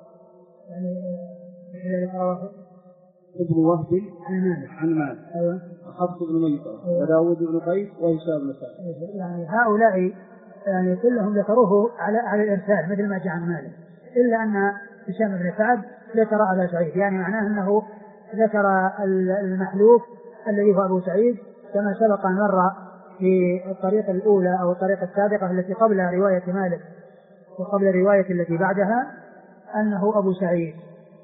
يعني رواه ابن وهب عن مالك وحفص بن ميسرة وداود بن قيس وهشام بن سعد. يعني هؤلاء يعني كلهم ذكروه على الإرسال مثل ما جاء عن مالك، إلا أن هشام بن سعد ذكر أبا سعيد، يعني معناه أنه ذكر المحلوف الذي هو أبو سعيد كما سبق أن مر في الطريقة الأولى أو الطريقة السابقة التي قبل رواية مالك وقبل الرواية التي بعدها أنه أبو سعيد.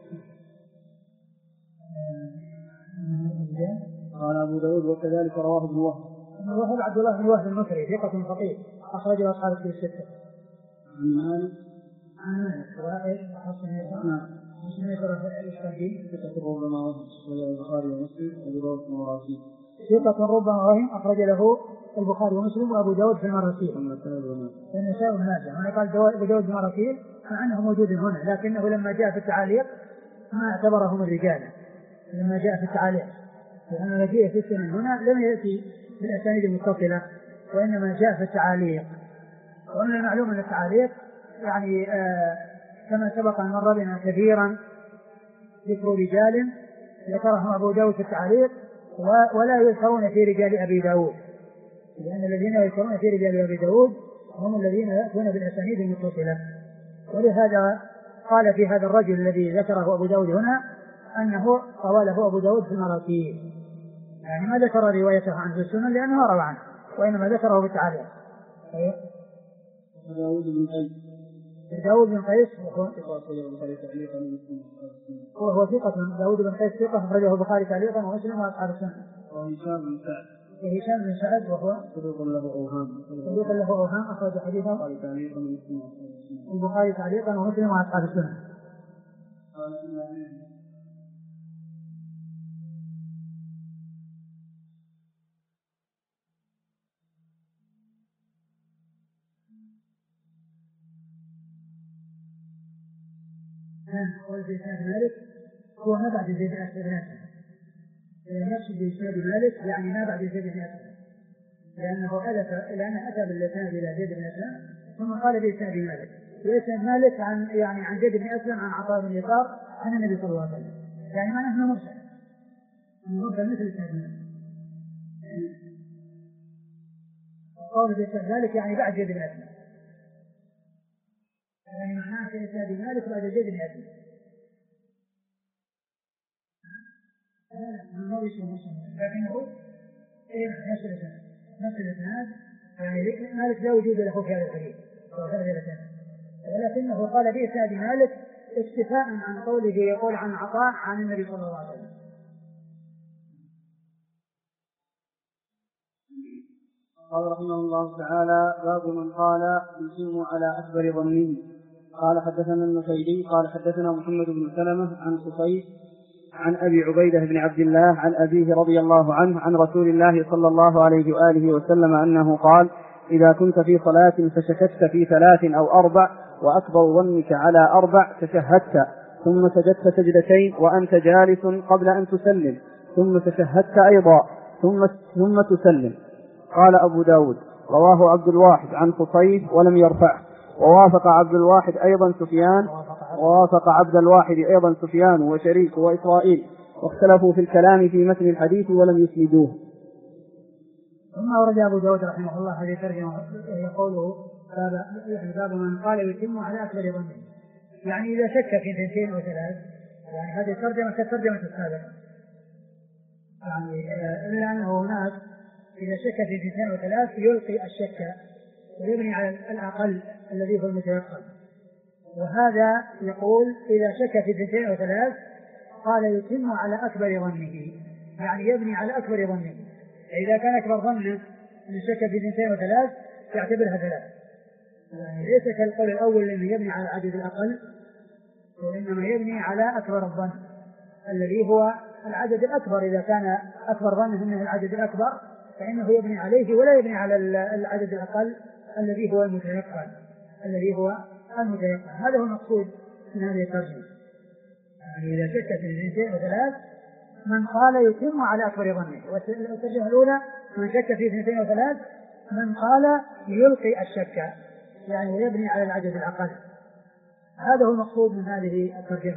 قال أبو داود وكذلك رواه ابن وهب عبد الله بن وهب المصري ثقة فقيه أخرج له أصحاب الكتب الستة. عن مالك وائل وحسن ثقة ربما وهم أخرج له البخاري ومسلم وأبو داود في المراسيل والنساء والماجه. هنا قال أبو داود في المراسيل مع أنه موجود هنا، لكنه لما جاء في التعاليق ما اعتبرهم الرجال لما جاء في التعاليق، لأن الذي في السنة هنا لم يأتي بالأسانيد المتصلة وإنما جاء في التعاليق ومن المعلوم أن التعاليق يعني كما سبق أن مر بنا كثيرا ذكر رجال ذكرهم أبو داود في التعليق ولا يذكرون في رجال أبي داود، لأن الذين يذكرون في رجال أبي داود هم الذين يأتون بالأسانيد المتصلة. ولهذا قال في هذا الرجل الذي ذكره أبو داود هنا أنه قواله أبو داود في المراسيل، يعني ما ذكر روايته عن في السنن لأنه ما روى عنه، وإنما ذكره في التعليق. داود بن قيس وهو ثقة. داود بن قيس ثقة أخرجه البخاري تعليقا ومسلم وأصحاب السنة. وهشام بن سعد وهو صدوق له أوهام أخرج حديثه البخاري تعليقا ومسلم وأصحاب السنة. قول في إسناد مالك هو ما بعد زيد بن أسلم، يقصد بإسناد مالك يعني ما بعد زيد بن أسلم، لأنه أتى بالإسناد إلى زيد بن أسلم ثم قال بإسناد مالك. وإسناد مالك عن زيد بن أسلم عن عطاء بن يسار عن النبي صلى الله عليه وسلم، يعني ما نحن مرسل مثل إسناد مالك. قول بإسناد مالك يعني بعد زيد بن أسلم، يعني معناه في إسناد مالك بعد زيد بن أسلم. لكنه نفس الإسناد، يعني مالك لا وجود له في هذا الحديث ولكنه قال به إسناد مالك اكتفاء عن قوله يقول عن عطاء عن النبي صلى الله عليه وسلم. قال رحمه الله تعالى: باب من قال يتم على أكبر ظنه. قال حدثنا النفيلي قال حدثنا محمد بن سلمة عن صفيف عن أبي عبيدة بن عبد الله عن أبيه رضي الله عنه عن رسول الله صلى الله عليه وآله وسلم أنه قال: إذا كنت في صلاة فشككت في 3 أو 4 وأكبر ظنك على 4 تشهدت ثم سجدت سجدتين وأنت جالس قبل أن تسلم ثم تشهدت أيضا ثم تسلم. قال أبو داود: رواه عبد الواحد عن صفيف ولم يرفعه، ووافق عبد الواحد أيضا سفيان وشريك وإسرائيل، واختلفوا في الكلام في متن الحديث ولم يسندوه. ثم أورد أبو داود رحمه الله هذه الترجمة يقوله باب من قال يتم على أكبر ظنه، يعني إذا شك في 2 أو 3، يعني هذه الترجمة كالترجمة السابقة، يعني إلا أنه هناك إذا شك في 2 أو 3 يلقي الشك ويبني على الأقل الذي هو المتيقن. وهذا يقول إذا شك في 2 أو 3 قال يتم على أكبر ظنه، يعني يبني على أكبر ظنه. إذا كان أكبر ظنه من شك في 2 أو 3 يعتبرها 3، يعني ليس كالقول الأول الذي يبني على العدد الأقل، وإنما يبني على أكبر الظن الذي هو العدد الأكبر. إذا كان أكبر ظنه أنه العدد الأكبر فإنه يبني عليه ولا يبني على العدد الأقل الذي هو المتيقن. هذا هو المقصود من هذه الترجمة، يعني إذا شك في 2 أو 3 من قال يتم على أكبر ظنه. والترجمة الأولى من شك في 2 أو 3 من قال يلقي الشك، يعني ويبني على العدد الأقل. هذا هو المقصود من هذه الترجمة.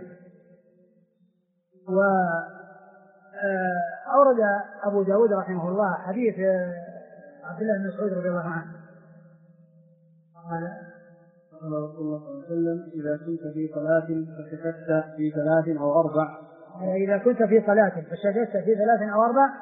وأورد أبو داود رحمه الله حديث عبد الله بن مسعود رضي الله عنه قال: قال رسول الله صلى الله عليه وسلم: إذا كنت في صلاة فشككت في 3 أو 4. إذا كنت في صلاة فشككت في 3 أو 4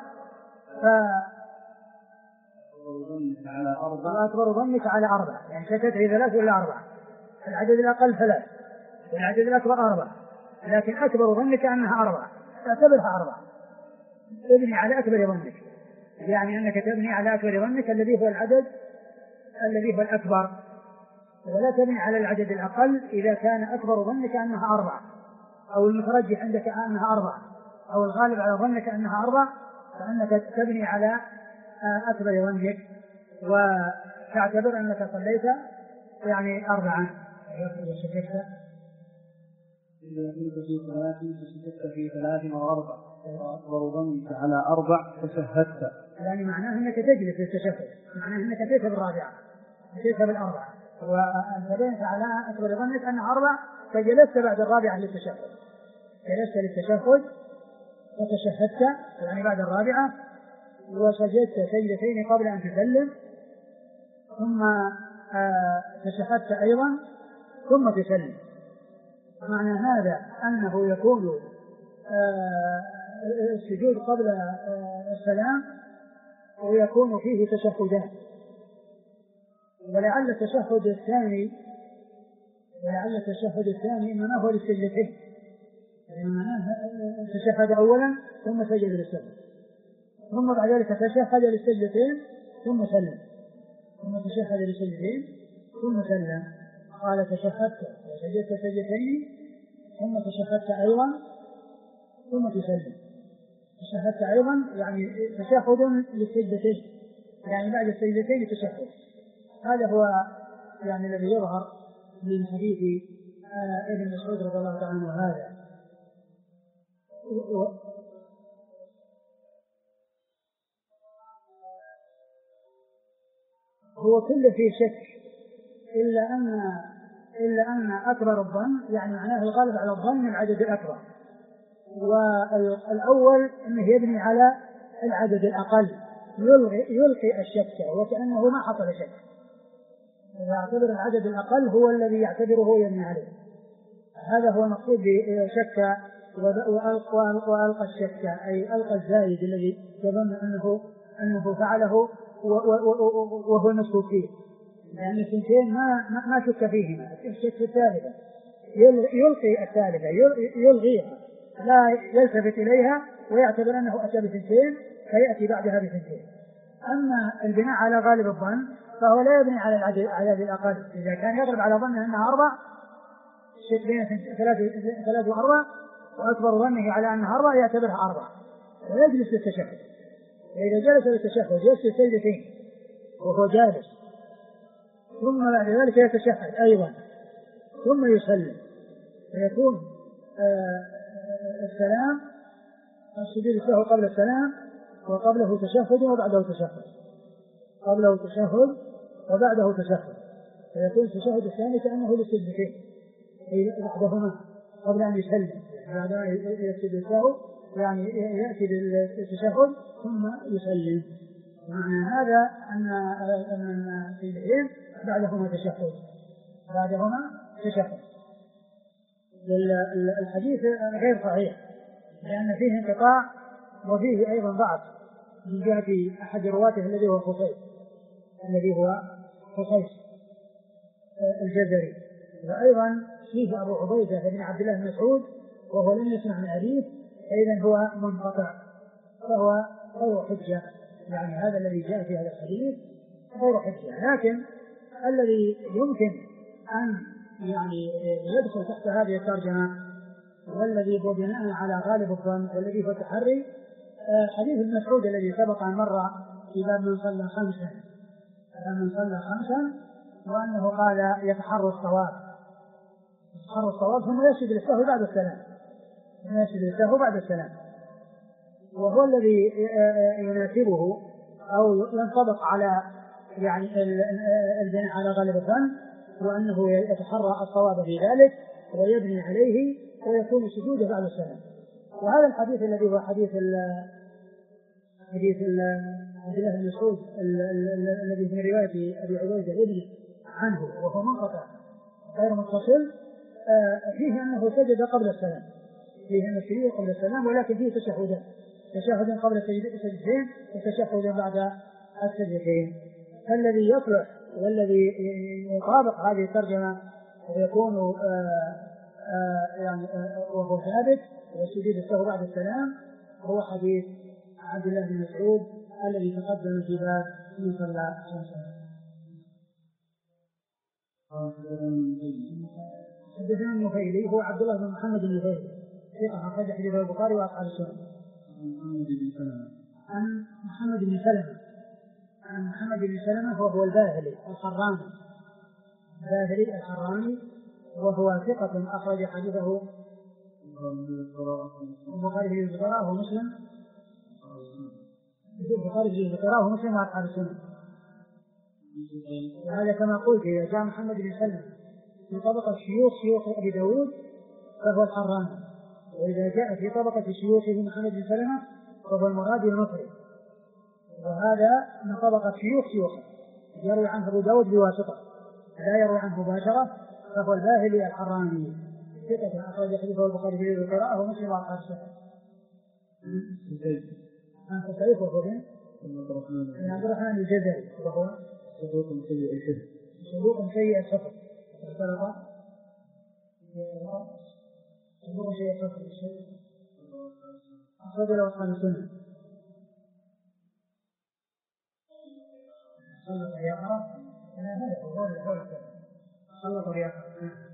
فأكبر ظنك على 4، يعني شككت في 3 ولا 4. العدد الأقل 3 والعدد الأكبر 4، لكن أكبر ظنك أنها 4 تعتبرها 4. تبني على أكبر ظنك، يعني أنك تبني على أكبر ظنك الذي هو العدد الذي هو الأكبر، ولا تبني على العدد الأقل إذا كان أكبر ظنك أنها 4 أو المترجح عندك أنها 4 أو الغالب على ظنك أنها 4، فأنك تبني على أكبر ظنك وتعتبر أنك صليت يعني 4. إذا كنت في صلاة فشككت في 3 أو 4 وأكبر ظنك على 4 تشهدت، يعني معناه أنك تجلس في التشهد، معناه أنك ليس بالرابعة ليس بالأربعة، وأنت بنيت على أكبر ظنك أنها 4 فجلست بعد الرابعة للتشهد، جلست للتشهد وتشهدت يعني بعد الرابعة وسجدت سجدتين قبل أن تسلم ثم تشهدت أيضا ثم تسلم. معنى هذا أنه يكون السجود قبل السلام ويكون فيه تشهدان، ولعل التشهد الثاني إنما هو للسجدتين، تشهد أولا ثم سجد للسلام ثم بعد ذلك تشهد للسجدتين ثم سلم ثم تشهد للسجدتين ثم سلم. قال تشهدت وسجدت سجدتين ثم تشهدت أيضا ثم تسلم. تشهدت أيضا يعني تشهد للسجدتين، يعني بعد السجدتين تشهد. هذا هو يعني الذي يظهر من حديث ابن مسعود رضي الله عنه. هذا هو كله فيه شك إلا أن أكبر الظن يعني معناه الغالب على الظن العدد الأكبر، والأول أنه يبني على العدد الأقل يلقي الشك وكأنه ما حصل شك، يعتبر العدد الأقل هو الذي يعتبره يبني عليه. هذا هو المقصود بشك وألقى الشك أي ألقى الزايد الذي يظن أنه فعله وهو المشكوك فيه، لأن الثنتين ما شك فيهما. الشك الثالثة يلقي الثالثة يلغيها لا يلتفت إليها ويعتبر أنه أتى بثنتين فيأتي بعدها بثنتين. أما البناء على غالب الظن فهو لا يبني على العدد الأقل. إذا كان يغلب على ظنه أنها 4 الشك بين 3 و4 وأكبر ظنه على أنها 4 يعتبرها 4 ويجلس للتشهد. فإذا جلس للتشهد يجلس سجدتين وهو جالس ثم بعد ذلك يتشهد أيضا ثم يسلم، فيكون السلام السجود السهو قبل السلام وقبله تشهد وبعده تشهد، قبله تشهد وبعده تشهد، فيكون التشهد الثاني كأنه للسجدتين بعدهما قبل أن يسلم، بعد أن يسجد السهو يعني يأتي بالتشهد ثم يسلم. معنى هذا أن السجدتين بعدهما تشهد. الحديث غير صحيح لأن فيه انقطاع وفيه أيضا ضعف من جهة أحد رواته الذي هو خصيص الجزري، وأيضا فيه أبو عبيدة بن عبد الله بن مسعود وهو لم يسمع من حديث، فإذا هو منقطع فهو غير حجة. يعني هذا الذي جاء في هذا الحديث غير حجة، لكن الذي يمكن أن يعني يدخل تحت هذه الترجمة والذي هو بناء على غالب الظن والذي هو تحري حديث ابن مسعود الذي سبق أن مر في باب من صلى 5 وأنه قال يتحرى الصواب ثم يسجد للسهو بعد السلام، وهو الذي يناسبه أو ينطبق على يعني البناء على غالب الظن، وأنه يتحرى الصواب في ذلك ويبني عليه ويكون سجوده بعد السلام. وهذا الحديث الذي هو حديث عبد الله بن مسعود الذي من رواية أبي عبيدة ابن عنه وهو منقطع غير متصل، فيه أنه سجد قبل السلام، فيه أن السجود قبل السلام، ولكن فيه تشهد قبل السجدتين وتشهد بعد السجدتين. فالذي يصلح والذي يطابق هذه الترجمة ويكون يعني وهو ثابت والسجود السهو بعد السلام هو حديث عبد الله بن مسعود الذي تقدم في باب من صلى 5. حدثنا النفيلي هو عبد الله بن محمد النفيلي ثقة أخرج حديث البخاري وأصحاب السنن. عن محمد بن سلمة وهو الباهلي الحراني وهو ثقة أخرج حديثه البخاري في البخاري ومسلم وأصحاب السنن. وهذا كما قلت إذا جاء محمد بن سلمة في طبقة شيوخ أبي داود فهو الحراني، وإذا جاء في طبقة شيوخه محمد بن سلمة فهو المراد المصري، وهذا من طبقة شيوخه يروي عنه أبو داود بواسطة لا يروي عنه مباشرة، فهو الباهلي الحراني ثقة أخرج حديثه البخاري في القراءة ومسلم وأصحاب السنة. أنت تعرفه فين؟ عبد الرحمن الجزري وهو صدوق سيء الحفظ صدوق سيء الحفظ أخرج له أصحاب السنة. صلى الله عليه وسلم.